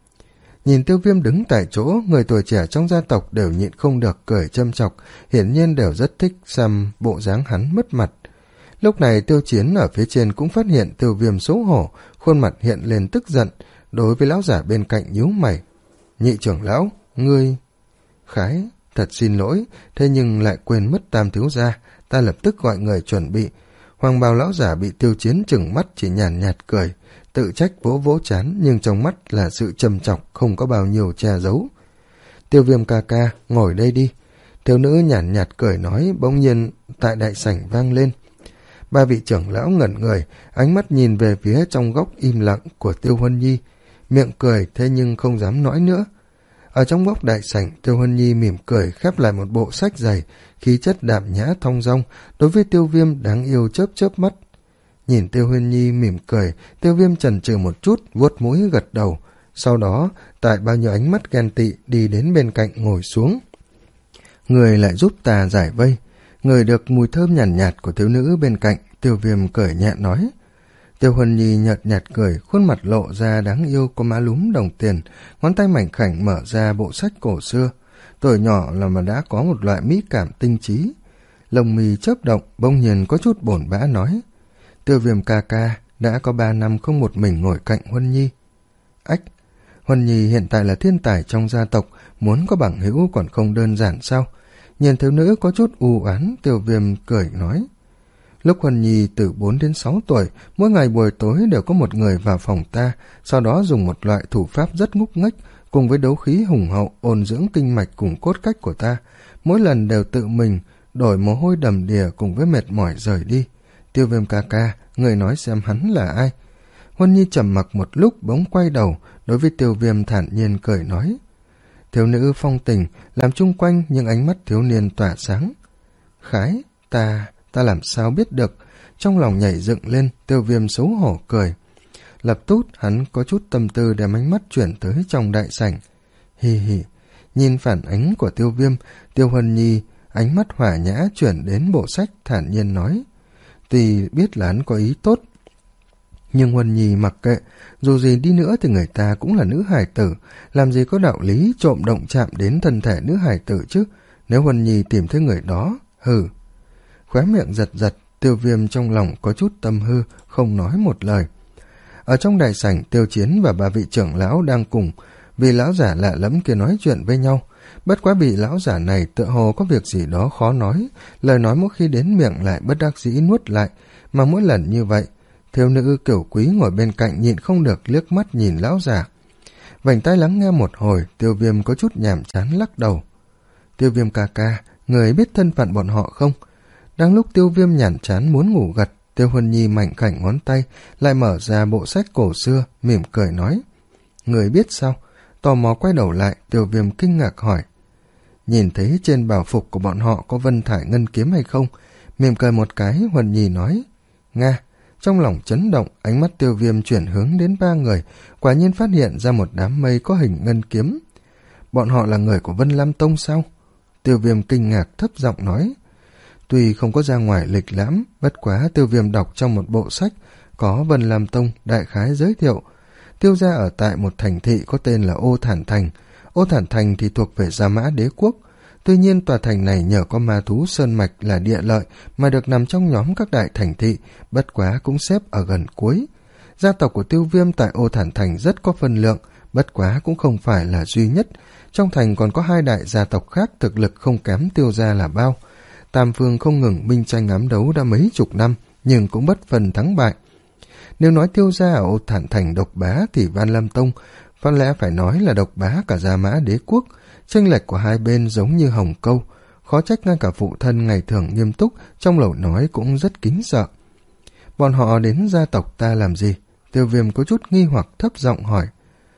Nhìn Tiêu Viêm đứng tại chỗ, người tuổi trẻ trong gia tộc đều nhịn không được cười châm chọc, hiển nhiên đều rất thích xem bộ dáng hắn mất mặt. Lúc này Tiêu Chiến ở phía trên cũng phát hiện Tiêu Viêm xấu hổ, khuôn mặt hiện lên tức giận, đối với lão giả bên cạnh nhíu mày. Nhị trưởng lão, ngươi... Khái, thật xin lỗi, thế nhưng lại quên mất Tam thiếu gia, ta lập tức gọi người chuẩn bị. Hoàng bào lão giả bị Tiêu Chiến trừng mắt chỉ nhàn nhạt cười, tự trách vỗ vỗ trán nhưng trong mắt là sự trầm trọng không có bao nhiêu che giấu. Tiêu Viêm ca ca, ngồi đây đi. Thiếu nữ nhàn nhạt cười nói, bỗng nhiên tại đại sảnh vang lên. Ba vị trưởng lão ngẩn người, ánh mắt nhìn về phía trong góc im lặng của Tiêu Huân Nhi, miệng cười thế nhưng không dám nói nữa. Ở trong góc đại sảnh, Tiêu Huân Nhi mỉm cười khép lại một bộ sách dày, khí chất đạm nhã thong dong, đối với Tiêu Viêm đáng yêu chớp chớp mắt. Nhìn Tiêu Huân Nhi mỉm cười, Tiêu Viêm chần chừ một chút, vuốt mũi gật đầu, sau đó tại bao nhiêu ánh mắt ghen tị đi đến bên cạnh ngồi xuống. Người lại giúp ta giải vây. Người được mùi thơm nhàn nhạt, nhạt của thiếu nữ bên cạnh, Tiêu Viêm cười nhẹ nói. Tiêu Huân Nhi nhợt nhạt cười, khuôn mặt lộ ra đáng yêu có má lúm đồng tiền, ngón tay mảnh khảnh mở ra bộ sách cổ xưa. Tuổi nhỏ là mà đã có một loại mỹ cảm tinh trí. Lông mì chớp động, bỗng nhiên có chút bổn bã nói. Tiêu Viêm ca ca, đã có ba năm không một mình ngồi cạnh Huân Nhi. Ách, Huân Nhi hiện tại là thiên tài trong gia tộc, muốn có bằng hữu còn không đơn giản sao? Nhìn thiếu nữ có chút u oán, Tiêu Viêm cười nói. Lúc Huân Nhi từ bốn đến sáu tuổi, mỗi ngày buổi tối đều có một người vào phòng ta, sau đó dùng một loại thủ pháp rất ngúc nghếch, cùng với đấu khí hùng hậu ôn dưỡng kinh mạch cùng cốt cách của ta, mỗi lần đều tự mình đổi mồ hôi đầm đìa cùng với mệt mỏi rời đi. Tiêu Viêm ca ca, người nói xem hắn là ai? Huân Nhi trầm mặc một lúc bỗng quay đầu, đối với Tiêu Viêm thản nhiên cười nói. Thiếu nữ phong tình, làm chung quanh những ánh mắt thiếu niên tỏa sáng. Khái, ta, ta làm sao biết được? Trong lòng nhảy dựng lên, Tiêu Viêm xấu hổ cười. Lập tức hắn có chút tâm tư đem ánh mắt chuyển tới trong đại sảnh. Hì hì, nhìn phản ánh của Tiêu Viêm, Tiêu Huân Nhi ánh mắt hỏa nhã chuyển đến bộ sách thản nhiên nói. Tuy biết là hắn có ý tốt, nhưng Huân Nhi mặc kệ, dù gì đi nữa thì người ta cũng là nữ hài tử, làm gì có đạo lý trộm động chạm đến thân thể nữ hài tử chứ. Nếu Huân Nhi tìm thấy người đó, hừ. Khóe miệng giật giật, Tiêu Viêm trong lòng có chút tâm hư, không nói một lời. Ở trong đại sảnh, Tiêu Chiến và ba vị trưởng lão đang cùng vì lão giả lạ lẫm kia nói chuyện với nhau. Bất quá bị lão giả này tựa hồ có việc gì đó khó nói, lời nói mỗi khi đến miệng lại bất đắc dĩ nuốt lại, mà mỗi lần như vậy, thiếu nữ Kiểu Quý ngồi bên cạnh nhịn không được liếc mắt nhìn lão giả. Vành tai lắng nghe một hồi, Tiêu Viêm có chút nhàm chán lắc đầu. Tiêu Viêm ca ca, người biết thân phận bọn họ không? Đang lúc Tiêu Viêm nhàm chán muốn ngủ gật, Tiêu Huân Nhi mạnh khảnh ngón tay lại mở ra bộ sách cổ xưa, mỉm cười nói. Người biết sao? Tò mò quay đầu lại, Tiêu Viêm kinh ngạc hỏi. Nhìn thấy trên bảo phục của bọn họ có vân thải ngân kiếm hay không? Mỉm cười một cái, Huân Nhi nói. Nga. Trong lòng chấn động, ánh mắt Tiêu Viêm chuyển hướng đến ba người, quả nhiên phát hiện ra một đám mây có hình ngân kiếm. Bọn họ là người của Vân Lam Tông sao? Tiêu Viêm kinh ngạc thấp giọng nói. Tuy không có ra ngoài lịch lãm, bất quá Tiêu Viêm đọc trong một bộ sách có Vân Lam Tông đại khái giới thiệu. Tiêu gia ở tại một thành thị có tên là Ô Thản Thành. Ô Thản Thành thì thuộc về Gia Mã Đế Quốc. Tuy nhiên tòa thành này nhờ có ma thú sơn mạch là địa lợi mà được nằm trong nhóm các đại thành thị, bất quá cũng xếp ở gần cuối. Gia tộc của Tiêu Viêm tại Ô Thản Thành rất có phân lượng, bất quá cũng không phải là duy nhất. Trong thành còn có hai đại gia tộc khác thực lực không kém Tiêu gia là bao. Tam phương không ngừng minh tranh ám đấu đã mấy chục năm, nhưng cũng bất phần thắng bại. Nếu nói Tiêu gia ở Ô Thản Thành độc bá thì Van Lam Tông có lẽ phải nói là độc bá cả Gia Mã Đế Quốc. Chênh lệch của hai bên giống như hồng câu, khó trách ngay cả phụ thân ngày thường nghiêm túc, trong lời nói cũng rất kính sợ. Bọn họ đến gia tộc ta làm gì? Tiêu Viêm có chút nghi hoặc thấp giọng hỏi.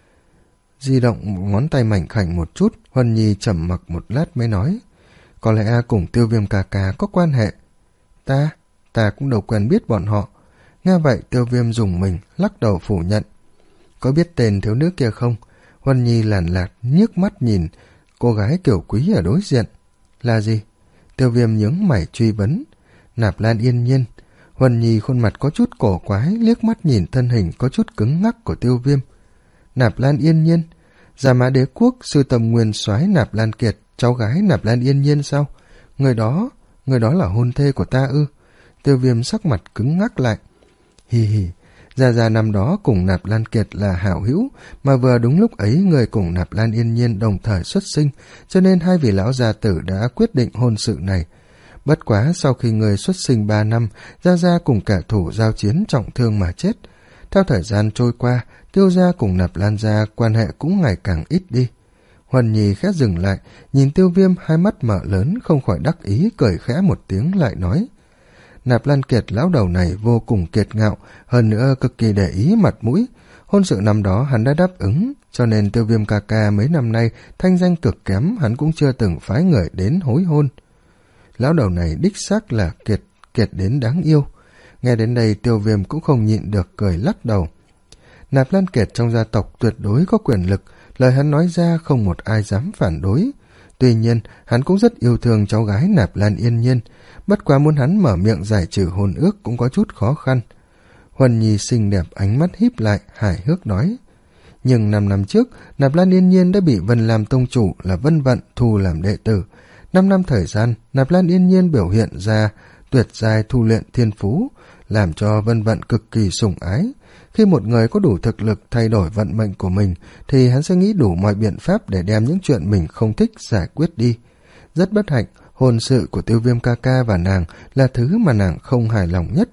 Di động ngón tay mảnh khảnh một chút, Huân Nhi trầm mặc một lát mới nói. Có lẽ cùng Tiêu Viêm ca ca có quan hệ. Ta, ta cũng đâu quen biết bọn họ. Nghe vậy Tiêu Viêm dùng mình, lắc đầu phủ nhận. Có biết tên thiếu nữ kia không? Huân Nhi làn lạc, nhức mắt nhìn cô gái Kiểu Quý ở đối diện. Là gì? Tiêu Viêm nhướng mày truy vấn. Nạp Lan Yên Nhiên. Huân Nhi khuôn mặt có chút cổ quái, liếc mắt nhìn thân hình có chút cứng ngắc của Tiêu Viêm. Nạp Lan Yên Nhiên? Gia Mã Đế Quốc sư tầm nguyên soái Nạp Lan Kiệt, cháu gái Nạp Lan Yên Nhiên sao? Người đó, người đó là hôn thê của ta ư? Tiêu Viêm sắc mặt cứng ngắc lại. Hì hì, Gia Gia năm đó cùng Nạp Lan Kiệt là hảo hữu, mà vừa đúng lúc ấy người cùng Nạp Lan Yên Nhiên đồng thời xuất sinh, cho nên hai vị lão gia tử đã quyết định hôn sự này. Bất quá sau khi người xuất sinh ba năm, Gia Gia cùng kẻ thù giao chiến trọng thương mà chết. Theo thời gian trôi qua, Tiêu gia cùng Nạp Lan gia quan hệ cũng ngày càng ít đi. Huân Nhi khẽ dừng lại, nhìn Tiêu Viêm hai mắt mở lớn, không khỏi đắc ý cười khẽ một tiếng lại nói. Nạp Lan Kiệt lão đầu này vô cùng kiệt ngạo, hơn nữa cực kỳ để ý mặt mũi. Hôn sự năm đó hắn đã đáp ứng, cho nên Tiêu Viêm ca ca mấy năm nay thanh danh cực kém, hắn cũng chưa từng phái người đến hối hôn. Lão đầu này đích xác là kiệt, kiệt đến đáng yêu. Nghe đến đây Tiêu Viêm cũng không nhịn được cười lắc đầu. Nạp Lan Kiệt trong gia tộc tuyệt đối có quyền lực, lời hắn nói ra không một ai dám phản đối. Tuy nhiên, hắn cũng rất yêu thương cháu gái Nạp Lan Yên Nhiên, bất quá muốn hắn mở miệng giải trừ hôn ước cũng có chút khó khăn. Huân Nhi xinh đẹp ánh mắt híp lại, hài hước nói. Nhưng năm năm trước, Nạp Lan Yên Nhiên đã bị Vân Lam Tông chủ là Vân Vận thu làm đệ tử. Năm năm thời gian, Nạp Lan Yên Nhiên biểu hiện ra tuyệt giai thu luyện thiên phú, làm cho Vân Vận cực kỳ sủng ái. Khi một người có đủ thực lực thay đổi vận mệnh của mình, thì hắn sẽ nghĩ đủ mọi biện pháp để đem những chuyện mình không thích giải quyết đi. Rất bất hạnh, hôn sự của Tiêu Viêm ca ca và nàng là thứ mà nàng không hài lòng nhất.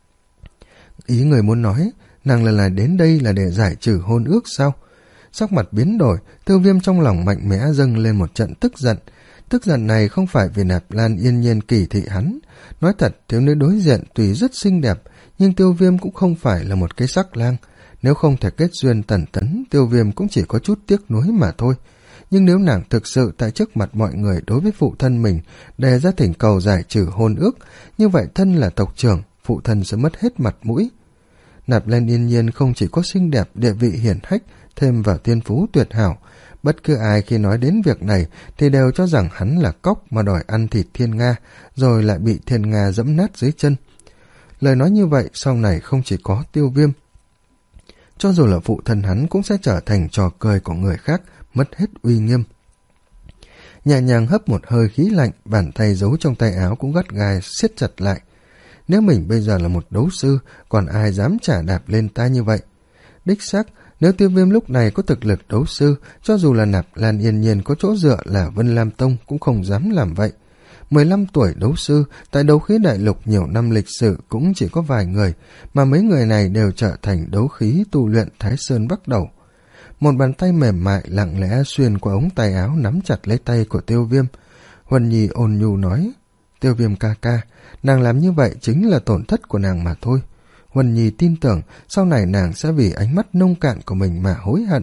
Ý người muốn nói, nàng lần này đến đây là để giải trừ hôn ước sao? Sắc mặt biến đổi, Tiêu Viêm trong lòng mạnh mẽ dâng lên một trận tức giận. Tức giận này không phải vì Nạp Lan Yên Nhiên kỳ thị hắn. Nói thật, thiếu nữ đối diện tuy rất xinh đẹp, nhưng Tiêu Viêm cũng không phải là một cái sắc lang. Nếu không thể kết duyên tần tấn, Tiêu Viêm cũng chỉ có chút tiếc nuối mà thôi. Nhưng nếu nàng thực sự tại trước mặt mọi người đối với phụ thân mình đề ra thỉnh cầu giải trừ hôn ước, như vậy thân là tộc trưởng, phụ thân sẽ mất hết mặt mũi. Nạp Lan Yên Nhiên không chỉ có xinh đẹp, địa vị hiển hách, thêm vào thiên phú tuyệt hảo. Bất cứ ai khi nói đến việc này thì đều cho rằng hắn là cóc mà đòi ăn thịt Thiên Nga, rồi lại bị Thiên Nga dẫm nát dưới chân. Lời nói như vậy sau này không chỉ có Tiêu Viêm. Cho dù là phụ thân hắn cũng sẽ trở thành trò cười của người khác, mất hết uy nghiêm. Nhẹ nhàng hấp một hơi khí lạnh, bàn tay giấu trong tay áo cũng gắt gài siết chặt lại. Nếu mình bây giờ là một đấu sư, còn ai dám trả đạp lên ta như vậy? Đích xác, nếu Tiêu Viêm lúc này có thực lực đấu sư, cho dù là Nạp Lan Yên Nhiên có chỗ dựa là Vân Lam Tông cũng không dám làm vậy. mười lăm tuổi đấu sư, tại đấu khí đại lục nhiều năm lịch sử cũng chỉ có vài người, mà mấy người này đều trở thành đấu khí tu luyện Thái Sơn Bắc Đầu. Một bàn tay mềm mại lặng lẽ xuyên qua ống tay áo nắm chặt lấy tay của Tiêu Viêm. Huân Nhi ôn nhu nói, Tiêu Viêm ca ca, nàng làm như vậy chính là tổn thất của nàng mà thôi. Huân Nhi tin tưởng sau này nàng sẽ vì ánh mắt nông cạn của mình mà hối hận.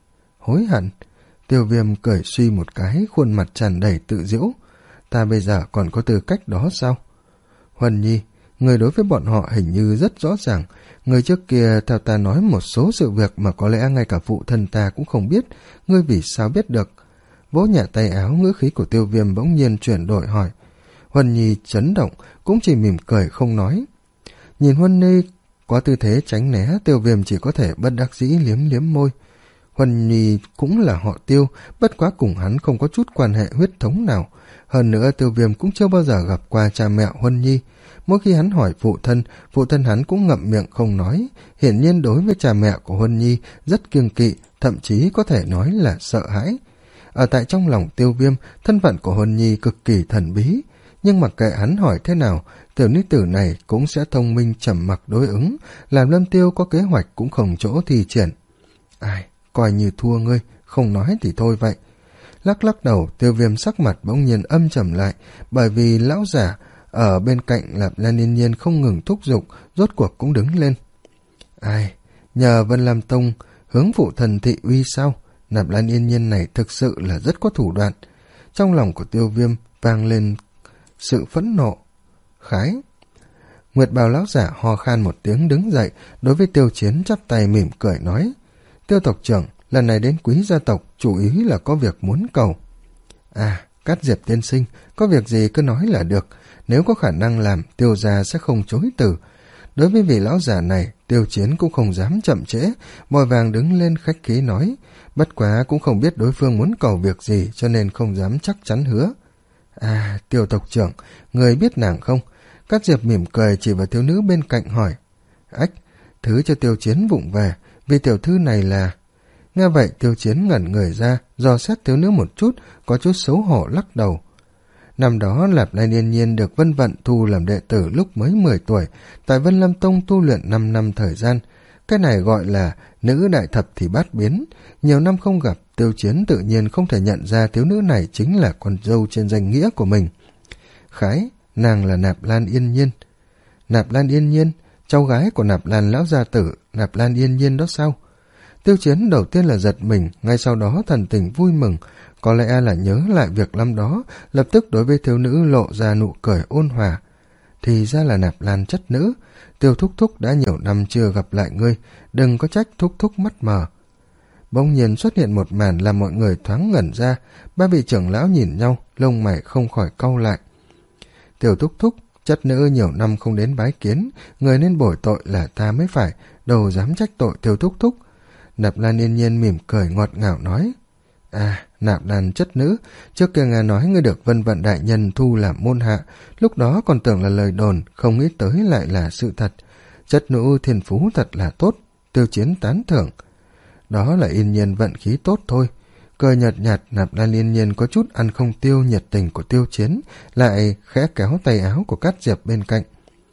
Hối hận? Tiêu Viêm cười suy một cái, khuôn mặt tràn đầy tự giễu. Ta bây giờ còn có tư cách đó sao? Huân Nhi, người đối với bọn họ hình như rất rõ ràng. Người trước kia theo ta nói một số sự việc mà có lẽ ngay cả phụ thân ta cũng không biết. Ngươi vì sao biết được? Vỗ nhẹ tay áo, ngữ khí của Tiêu Viêm bỗng nhiên chuyển đổi hỏi. Huân Nhi chấn động, cũng chỉ mỉm cười không nói. Nhìn Huân Nhi có tư thế tránh né, Tiêu Viêm chỉ có thể bất đắc dĩ liếm liếm môi. Huân Nhi cũng là họ Tiêu, bất quá cùng hắn không có chút quan hệ huyết thống nào. Hơn nữa Tiêu Viêm cũng chưa bao giờ gặp qua cha mẹ Huân Nhi. Mỗi khi hắn hỏi phụ thân, phụ thân hắn cũng ngậm miệng không nói. Hiển nhiên đối với cha mẹ của Huân Nhi rất kiêng kỵ, thậm chí có thể nói là sợ hãi. Ở tại trong lòng Tiêu Viêm, thân phận của Huân Nhi cực kỳ thần bí. Nhưng mặc kệ hắn hỏi thế nào, tiểu nữ tử này cũng sẽ thông minh trầm mặc đối ứng, làm Lâm Tiêu có kế hoạch cũng không chỗ thi triển. Ai, coi như thua ngươi, không nói thì thôi vậy. Lắc lắc đầu, Tiêu Viêm sắc mặt bỗng nhiên âm trầm lại, bởi vì lão giả ở bên cạnh Nạp Lan Yên Nhiên không ngừng thúc giục, rốt cuộc cũng đứng lên. Ai, nhờ Vân Lam Tông hướng phụ thần thị uy sao? Nạp Lan Yên Nhiên này thực sự là rất có thủ đoạn. Trong lòng của Tiêu Viêm vang lên sự phẫn nộ. Khái. Nguyệt Bào lão giả ho khan một tiếng đứng dậy, đối với Tiêu Chiến chắp tay mỉm cười nói, Tiêu tộc trưởng, lần này đến quý gia tộc chủ ý là có việc muốn cầu. À, Cát Diệp tiên sinh, có việc gì cứ nói là được, nếu có khả năng làm, Tiêu gia sẽ không chối từ. Đối với vị lão giả này, Tiêu Chiến cũng không dám chậm trễ, vội vàng đứng lên khách khí nói, bất quá cũng không biết đối phương muốn cầu việc gì cho nên không dám chắc chắn hứa. À, Tiêu tộc trưởng, người biết nàng không? Cát Diệp mỉm cười chỉ vào thiếu nữ bên cạnh hỏi. Ách, thứ cho Tiêu Chiến vụng về, vì tiểu thư này là... Nghe vậy Tiêu Chiến ngẩn người ra, dò xét thiếu nữ một chút, có chút xấu hổ lắc đầu. Năm đó Nạp Lan Yên Nhiên được Vân Vận thu làm đệ tử lúc mới mười tuổi, tại Vân Lam Tông tu luyện năm năm thời gian. Cái này gọi là nữ đại thập thì bát biến. Nhiều năm không gặp, Tiêu Chiến tự nhiên không thể nhận ra thiếu nữ này chính là con dâu trên danh nghĩa của mình. Khái, nàng là Nạp Lan Yên Nhiên. Nạp Lan Yên Nhiên, cháu gái của Nạp Lan lão gia tử, Nạp Lan Yên Nhiên đó sao? Tiêu Chiến đầu tiên là giật mình, ngay sau đó thần tình vui mừng, có lẽ là nhớ lại việc năm đó, lập tức đối với thiếu nữ lộ ra nụ cười ôn hòa. Thì ra là Nạp Lan chất nữ, Tiêu thúc thúc đã nhiều năm chưa gặp lại ngươi, đừng có trách thúc thúc mắt mờ. Bỗng nhiên xuất hiện một màn làm mọi người thoáng ngẩn ra, ba vị trưởng lão nhìn nhau, lông mày không khỏi cau lại. Tiêu thúc thúc, chất nữ nhiều năm không đến bái kiến, người nên bồi tội là ta mới phải, đâu dám trách tội Tiêu thúc thúc. Nạp Lan Yên Nhiên mỉm cười ngọt ngào nói. À, Nạp Lan chất nữ, trước kia nghe nói ngươi được Vân Vận đại nhân thu làm môn hạ, lúc đó còn tưởng là lời đồn, không nghĩ tới lại là sự thật. Chất nữ thiên phú thật là tốt, Tiêu Chiến tán thưởng. Đó là Yên Nhiên vận khí tốt thôi. Cười nhợt nhạt, Nạp Lan Yên Nhiên có chút ăn không tiêu nhiệt tình của Tiêu Chiến, lại khẽ kéo tay áo của Cát Diệp bên cạnh.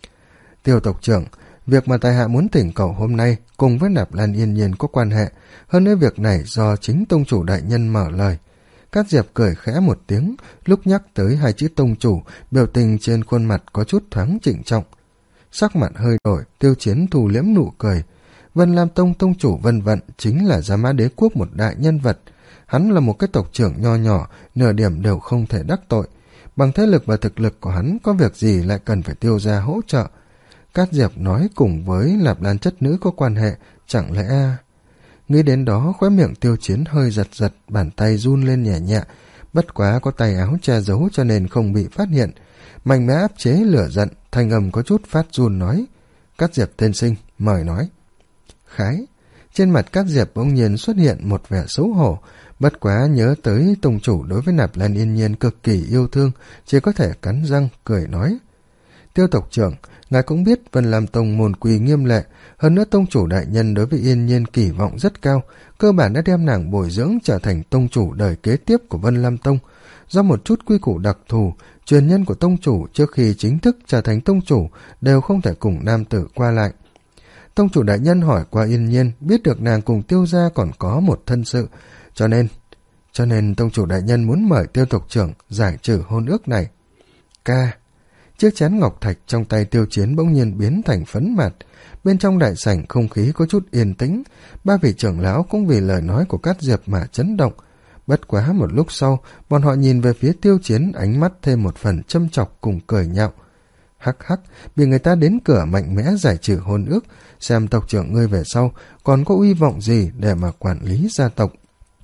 Tiêu tộc trưởng, việc mà tại hạ muốn thỉnh cầu hôm nay cùng với Nạp Lan Yên Nhiên có quan hệ, hơn nữa việc này do chính tông chủ đại nhân mở lời. Cát Diệp cười khẽ một tiếng, lúc nhắc tới hai chữ tông chủ, biểu tình trên khuôn mặt có chút thoáng trịnh trọng. Sắc mặt hơi đổi, Tiêu Chiến thu liễm nụ cười. Vân Lam Tông tông chủ Vân Vận chính là Gia Mã Đế Quốc một đại nhân vật. Hắn là một cái tộc trưởng nho nhỏ, nửa điểm đều không thể đắc tội. Bằng thế lực và thực lực của hắn, có việc gì lại cần phải Tiêu gia hỗ trợ. Cát Diệp nói cùng với Nạp Lan chất nữ có quan hệ, chẳng lẽ... Nghĩ đến đó, khóe miệng Tiêu Chiến hơi giật giật, bàn tay run lên nhẹ nhẹ. Bất quá có tay áo che giấu cho nên không bị phát hiện. Mạnh mẽ áp chế lửa giận, thanh âm có chút phát run nói. Cát Diệp tiên sinh, mời nói. Khái. Trên mặt Cát Diệp bỗng nhiên xuất hiện một vẻ xấu hổ. Bất quá nhớ tới tông chủ đối với Nạp Lan Yên Nhiên cực kỳ yêu thương, chỉ có thể cắn răng, cười nói. Tiêu tộc trưởng, ngài cũng biết Vân Lam Tông môn quy nghiêm lệ, hơn nữa tông chủ đại nhân đối với Yên Nhiên kỳ vọng rất cao, cơ bản đã đem nàng bồi dưỡng trở thành tông chủ đời kế tiếp của Vân Lam Tông. Do một chút quy củ đặc thù, truyền nhân của tông chủ trước khi chính thức trở thành tông chủ đều không thể cùng nam tử qua lại. Tông chủ đại nhân hỏi qua Yên Nhiên, biết được nàng cùng Tiêu gia còn có một thân sự, cho nên cho nên tông chủ đại nhân muốn mời Tiêu tộc trưởng giải trừ hôn ước này. Ca. Chiếc chén ngọc thạch trong tay Tiêu Chiến bỗng nhiên biến thành phấn mạt. Bên trong đại sảnh không khí có chút yên tĩnh, ba vị trưởng lão cũng vì lời nói của Cát Diệp mà chấn động. Bất quá một lúc sau, bọn họ nhìn về phía Tiêu Chiến, ánh mắt thêm một phần châm chọc cùng cười nhạo. Hắc hắc, vì người ta đến cửa mạnh mẽ giải trừ hôn ước, xem tộc trưởng ngươi về sau còn có uy vọng gì để mà quản lý gia tộc.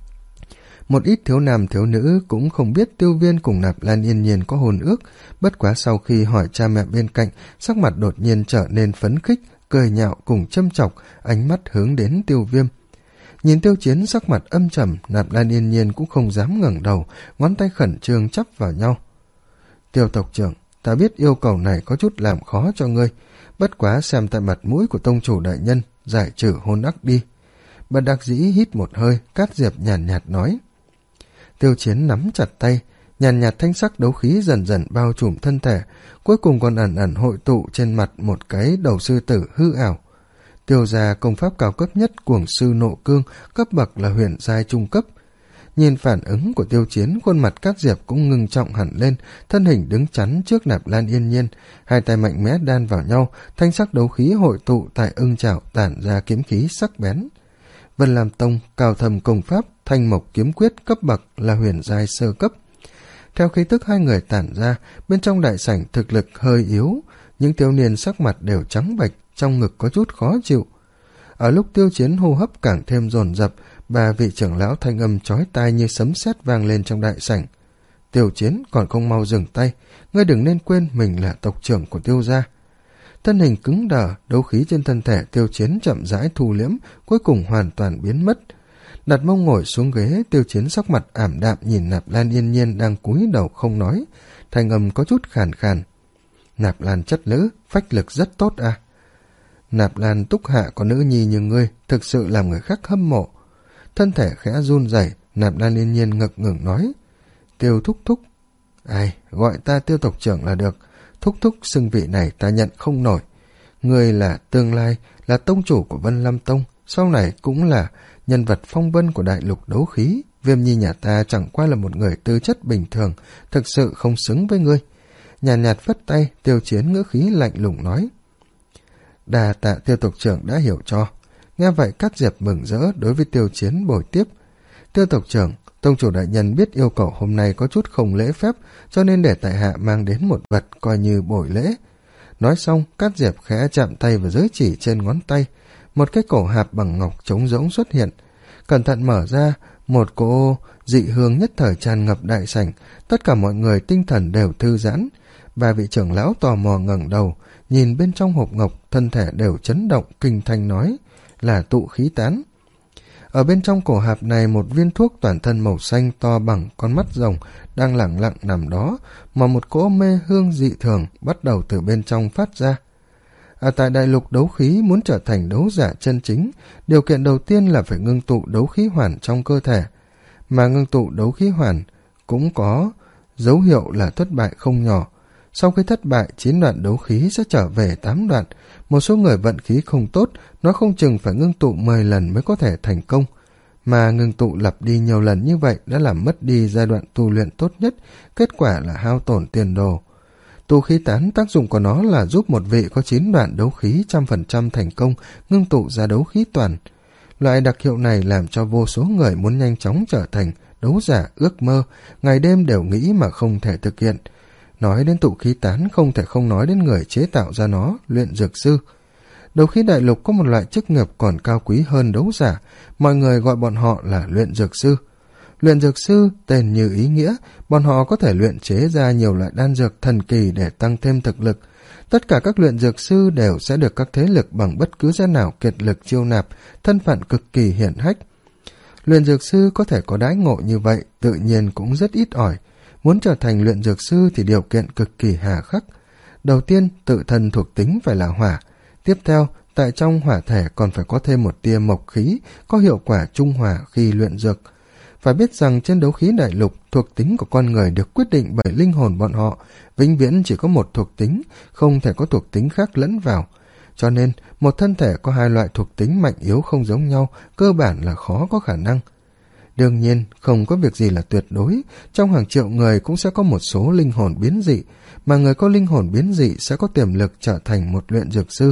Một ít thiếu nam thiếu nữ cũng không biết Tiêu Viên cùng Nạp Lan Yên Nhiên có hôn ước, bất quá sau khi hỏi cha mẹ bên cạnh, sắc mặt đột nhiên trở nên phấn khích, cười nhạo cùng châm chọc, ánh mắt hướng đến Tiêu Viêm. Nhìn Tiêu Chiến sắc mặt âm trầm, Nạp Lan Yên Nhiên cũng không dám ngẩng đầu, ngón tay khẩn trương chắp vào nhau. Tiêu tộc trưởng, ta biết yêu cầu này có chút làm khó cho ngươi, bất quá xem tại mặt mũi của tông chủ đại nhân, giải trừ hôn ước đi. Bất đắc dĩ hít một hơi, Cát Diệp nhàn nhạt, nhạt nói. Tiêu Chiến nắm chặt tay, nhàn nhạt thanh sắc đấu khí dần dần bao trùm thân thể, cuối cùng còn ẩn ẩn hội tụ trên mặt một cái đầu sư tử hư ảo. Tiêu gia công pháp cao cấp nhất Cuồng Sư Nộ Cương, cấp bậc là huyền giai trung cấp. Nhìn phản ứng của Tiêu Chiến, khuôn mặt Cát Diệp cũng ngưng trọng hẳn lên, thân hình đứng chắn trước Nạp Lan Yên Nhiên, hai tay mạnh mẽ đan vào nhau, thanh sắc đấu khí hội tụ tại ưng chảo tản ra kiếm khí sắc bén. Vân Lam Tông cao thầm công pháp Thanh Mộc Kiếm Quyết cấp bậc là huyền giai sơ cấp. Theo khí tức hai người tản ra, bên trong đại sảnh thực lực hơi yếu, những thiếu niên sắc mặt đều trắng bệch, trong ngực có chút khó chịu. Ở lúc Tiêu Chiến hô hấp càng thêm dồn dập, ba vị trưởng lão thanh âm chói tai như sấm sét vang lên trong đại sảnh. Tiêu Chiến còn không mau dừng tay, ngươi đừng nên quên mình là tộc trưởng của Tiêu gia. Thân hình cứng đờ, đấu khí trên thân thể Tiêu Chiến chậm rãi thu liễm, cuối cùng hoàn toàn biến mất. Đặt mông ngồi xuống ghế, Tiêu Chiến sắc mặt ảm đạm nhìn Nạp Lan Yên Nhiên đang cúi đầu không nói, thanh âm có chút khàn khàn. Nạp Lan chất nữ, phách lực rất tốt à? Nạp Lan túc hạ có nữ nhi như ngươi, thực sự làm người khác hâm mộ. Thân thể khẽ run rẩy, Nạp Lan Yên Nhiên ngực ngừng nói. Tiêu thúc thúc. Ai, gọi ta Tiêu tộc trưởng là được. Thúc thúc xưng vị này ta nhận không nổi. Ngươi là tương lai, là tông chủ của Vân Lam Tông, sau này cũng là nhân vật phong vân của đại lục đấu khí. Viêm nhi nhà ta chẳng qua là một người tư chất bình thường, thực sự không xứng với ngươi. Nhàn nhạt, nhạt phất tay, Tiêu Chiến ngữ khí lạnh lùng nói. Đà tạ Tiêu tộc trưởng đã hiểu cho. Nghe vậy Cát Diệp mừng rỡ đối với Tiêu Chiến bồi tiếp. Tiêu tộc trưởng, tông chủ đại nhân biết yêu cầu hôm nay có chút không lễ phép, cho nên để tại hạ mang đến một vật coi như bồi lễ. Nói xong, Cát Diệp khẽ chạm tay vào giới chỉ trên ngón tay, một cái cổ hạp bằng ngọc trống rỗng xuất hiện. Cẩn thận mở ra, một cỗ dị hương nhất thời tràn ngập đại sảnh, tất cả mọi người tinh thần đều thư giãn. Ba vị trưởng lão tò mò ngẩng đầu, nhìn bên trong hộp ngọc, thân thể đều chấn động, kinh thanh nói, là tụ khí tán. Ở bên trong cổ hạp này một viên thuốc toàn thân màu xanh to bằng con mắt rồng đang lẳng lặng nằm đó, mà một cỗ mê hương dị thường bắt đầu từ bên trong phát ra. Ở tại đại lục đấu khí muốn trở thành đấu giả chân chính, điều kiện đầu tiên là phải ngưng tụ đấu khí hoàn trong cơ thể, mà ngưng tụ đấu khí hoàn cũng có dấu hiệu là thất bại không nhỏ. Sau khi thất bại, chín đoạn đấu khí sẽ trở về tám đoạn. Một số người vận khí không tốt, nó không chừng phải ngưng tụ mười lần mới có thể thành công. mà ngừng tụ lặp đi nhiều lần như vậy đã làm mất đi giai đoạn tu luyện tốt nhất, kết quả là hao tổn tiền đồ. Tu khí tán tác dụng của nó là giúp một vị có chín đoạn đấu khí trăm phần trăm thành công ngưng tụ ra đấu khí toàn. Loại đặc hiệu này làm cho vô số người muốn nhanh chóng trở thành đấu giả ước mơ, ngày đêm đều nghĩ mà không thể thực hiện. Nói đến tụ khí tán không thể không nói đến người chế tạo ra nó, luyện dược sư. Đấu khí đại lục có một loại chức nghiệp còn cao quý hơn đấu giả, mọi người gọi bọn họ là luyện dược sư. Luyện dược sư, tên như ý nghĩa, bọn họ có thể luyện chế ra nhiều loại đan dược thần kỳ để tăng thêm thực lực. Tất cả các luyện dược sư đều sẽ được các thế lực bằng bất cứ giá nào kiệt lực chiêu nạp, thân phận cực kỳ hiển hách. Luyện dược sư có thể có đãi ngộ như vậy, tự nhiên cũng rất ít ỏi. Muốn trở thành luyện dược sư thì điều kiện cực kỳ hà khắc. Đầu tiên, tự thân thuộc tính phải là hỏa. Tiếp theo, tại trong hỏa thể còn phải có thêm một tia mộc khí, có hiệu quả trung hòa khi luyện dược. Phải biết rằng trên đấu khí đại lục, thuộc tính của con người được quyết định bởi linh hồn bọn họ, vĩnh viễn chỉ có một thuộc tính, không thể có thuộc tính khác lẫn vào. Cho nên, một thân thể có hai loại thuộc tính mạnh yếu không giống nhau, cơ bản là khó có khả năng. Đương nhiên, không có việc gì là tuyệt đối, trong hàng triệu người cũng sẽ có một số linh hồn biến dị, mà người có linh hồn biến dị sẽ có tiềm lực trở thành một luyện dược sư.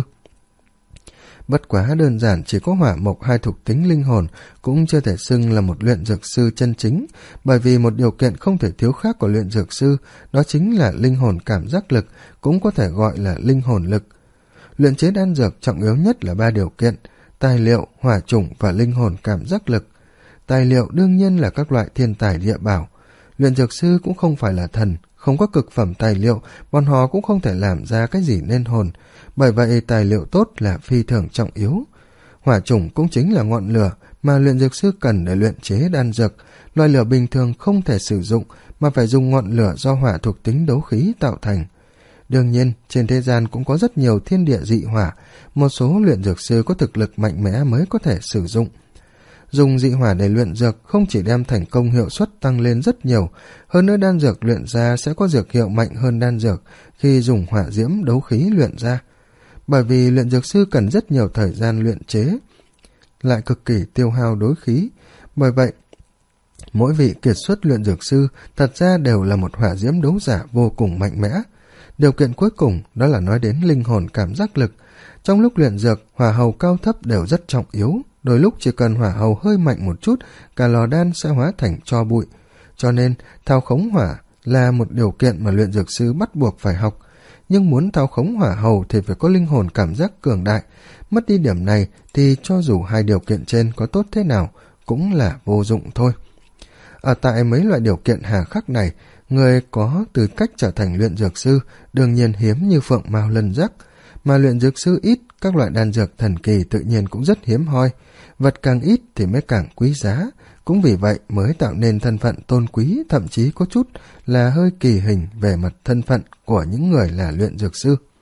Bất quá đơn giản chỉ có hỏa mộc hai thuộc tính linh hồn cũng chưa thể xưng là một luyện dược sư chân chính, bởi vì một điều kiện không thể thiếu khác của luyện dược sư, đó chính là linh hồn cảm giác lực, cũng có thể gọi là linh hồn lực. Luyện chế đan dược trọng yếu nhất là ba điều kiện: tài liệu, hỏa chủng và linh hồn cảm giác lực. Tài liệu đương nhiên là các loại thiên tài địa bảo. Luyện dược sư cũng không phải là thần, không có cực phẩm tài liệu, bọn họ cũng không thể làm ra cái gì nên hồn. Bởi vậy tài liệu tốt là phi thường trọng yếu. Hỏa chủng cũng chính là ngọn lửa mà luyện dược sư cần để luyện chế đan dược. Loại lửa bình thường không thể sử dụng mà phải dùng ngọn lửa do hỏa thuộc tính đấu khí tạo thành. Đương nhiên, trên thế gian cũng có rất nhiều thiên địa dị hỏa, một số luyện dược sư có thực lực mạnh mẽ mới có thể sử dụng. Dùng dị hỏa để luyện dược không chỉ đem thành công hiệu suất tăng lên rất nhiều, hơn nữa đan dược luyện ra sẽ có dược hiệu mạnh hơn đan dược khi dùng hỏa diễm đấu khí luyện ra. Bởi vì luyện dược sư cần rất nhiều thời gian luyện chế, lại cực kỳ tiêu hao đối khí. Bởi vậy, mỗi vị kiệt xuất luyện dược sư thật ra đều là một hỏa diễm đấu giả vô cùng mạnh mẽ. Điều kiện cuối cùng đó là nói đến linh hồn cảm giác lực. Trong lúc luyện dược, hỏa hầu cao thấp đều rất trọng yếu. Đôi lúc chỉ cần hỏa hầu hơi mạnh một chút, cả lò đan sẽ hóa thành tro bụi. Cho nên, thao khống hỏa là một điều kiện mà luyện dược sư bắt buộc phải học. Nhưng muốn thao khống hỏa hầu thì phải có linh hồn cảm giác cường đại. Mất đi điểm này thì cho dù hai điều kiện trên có tốt thế nào cũng là vô dụng thôi. Ở tại mấy loại điều kiện hà khắc này, người có tư cách trở thành luyện dược sư đương nhiên hiếm như phượng mao lân giác, mà luyện dược sư ít, các loại đan dược thần kỳ tự nhiên cũng rất hiếm hoi. Vật càng ít thì mới càng quý giá, cũng vì vậy mới tạo nên thân phận tôn quý, thậm chí có chút là hơi kỳ hình về mặt thân phận của những người là luyện dược sư.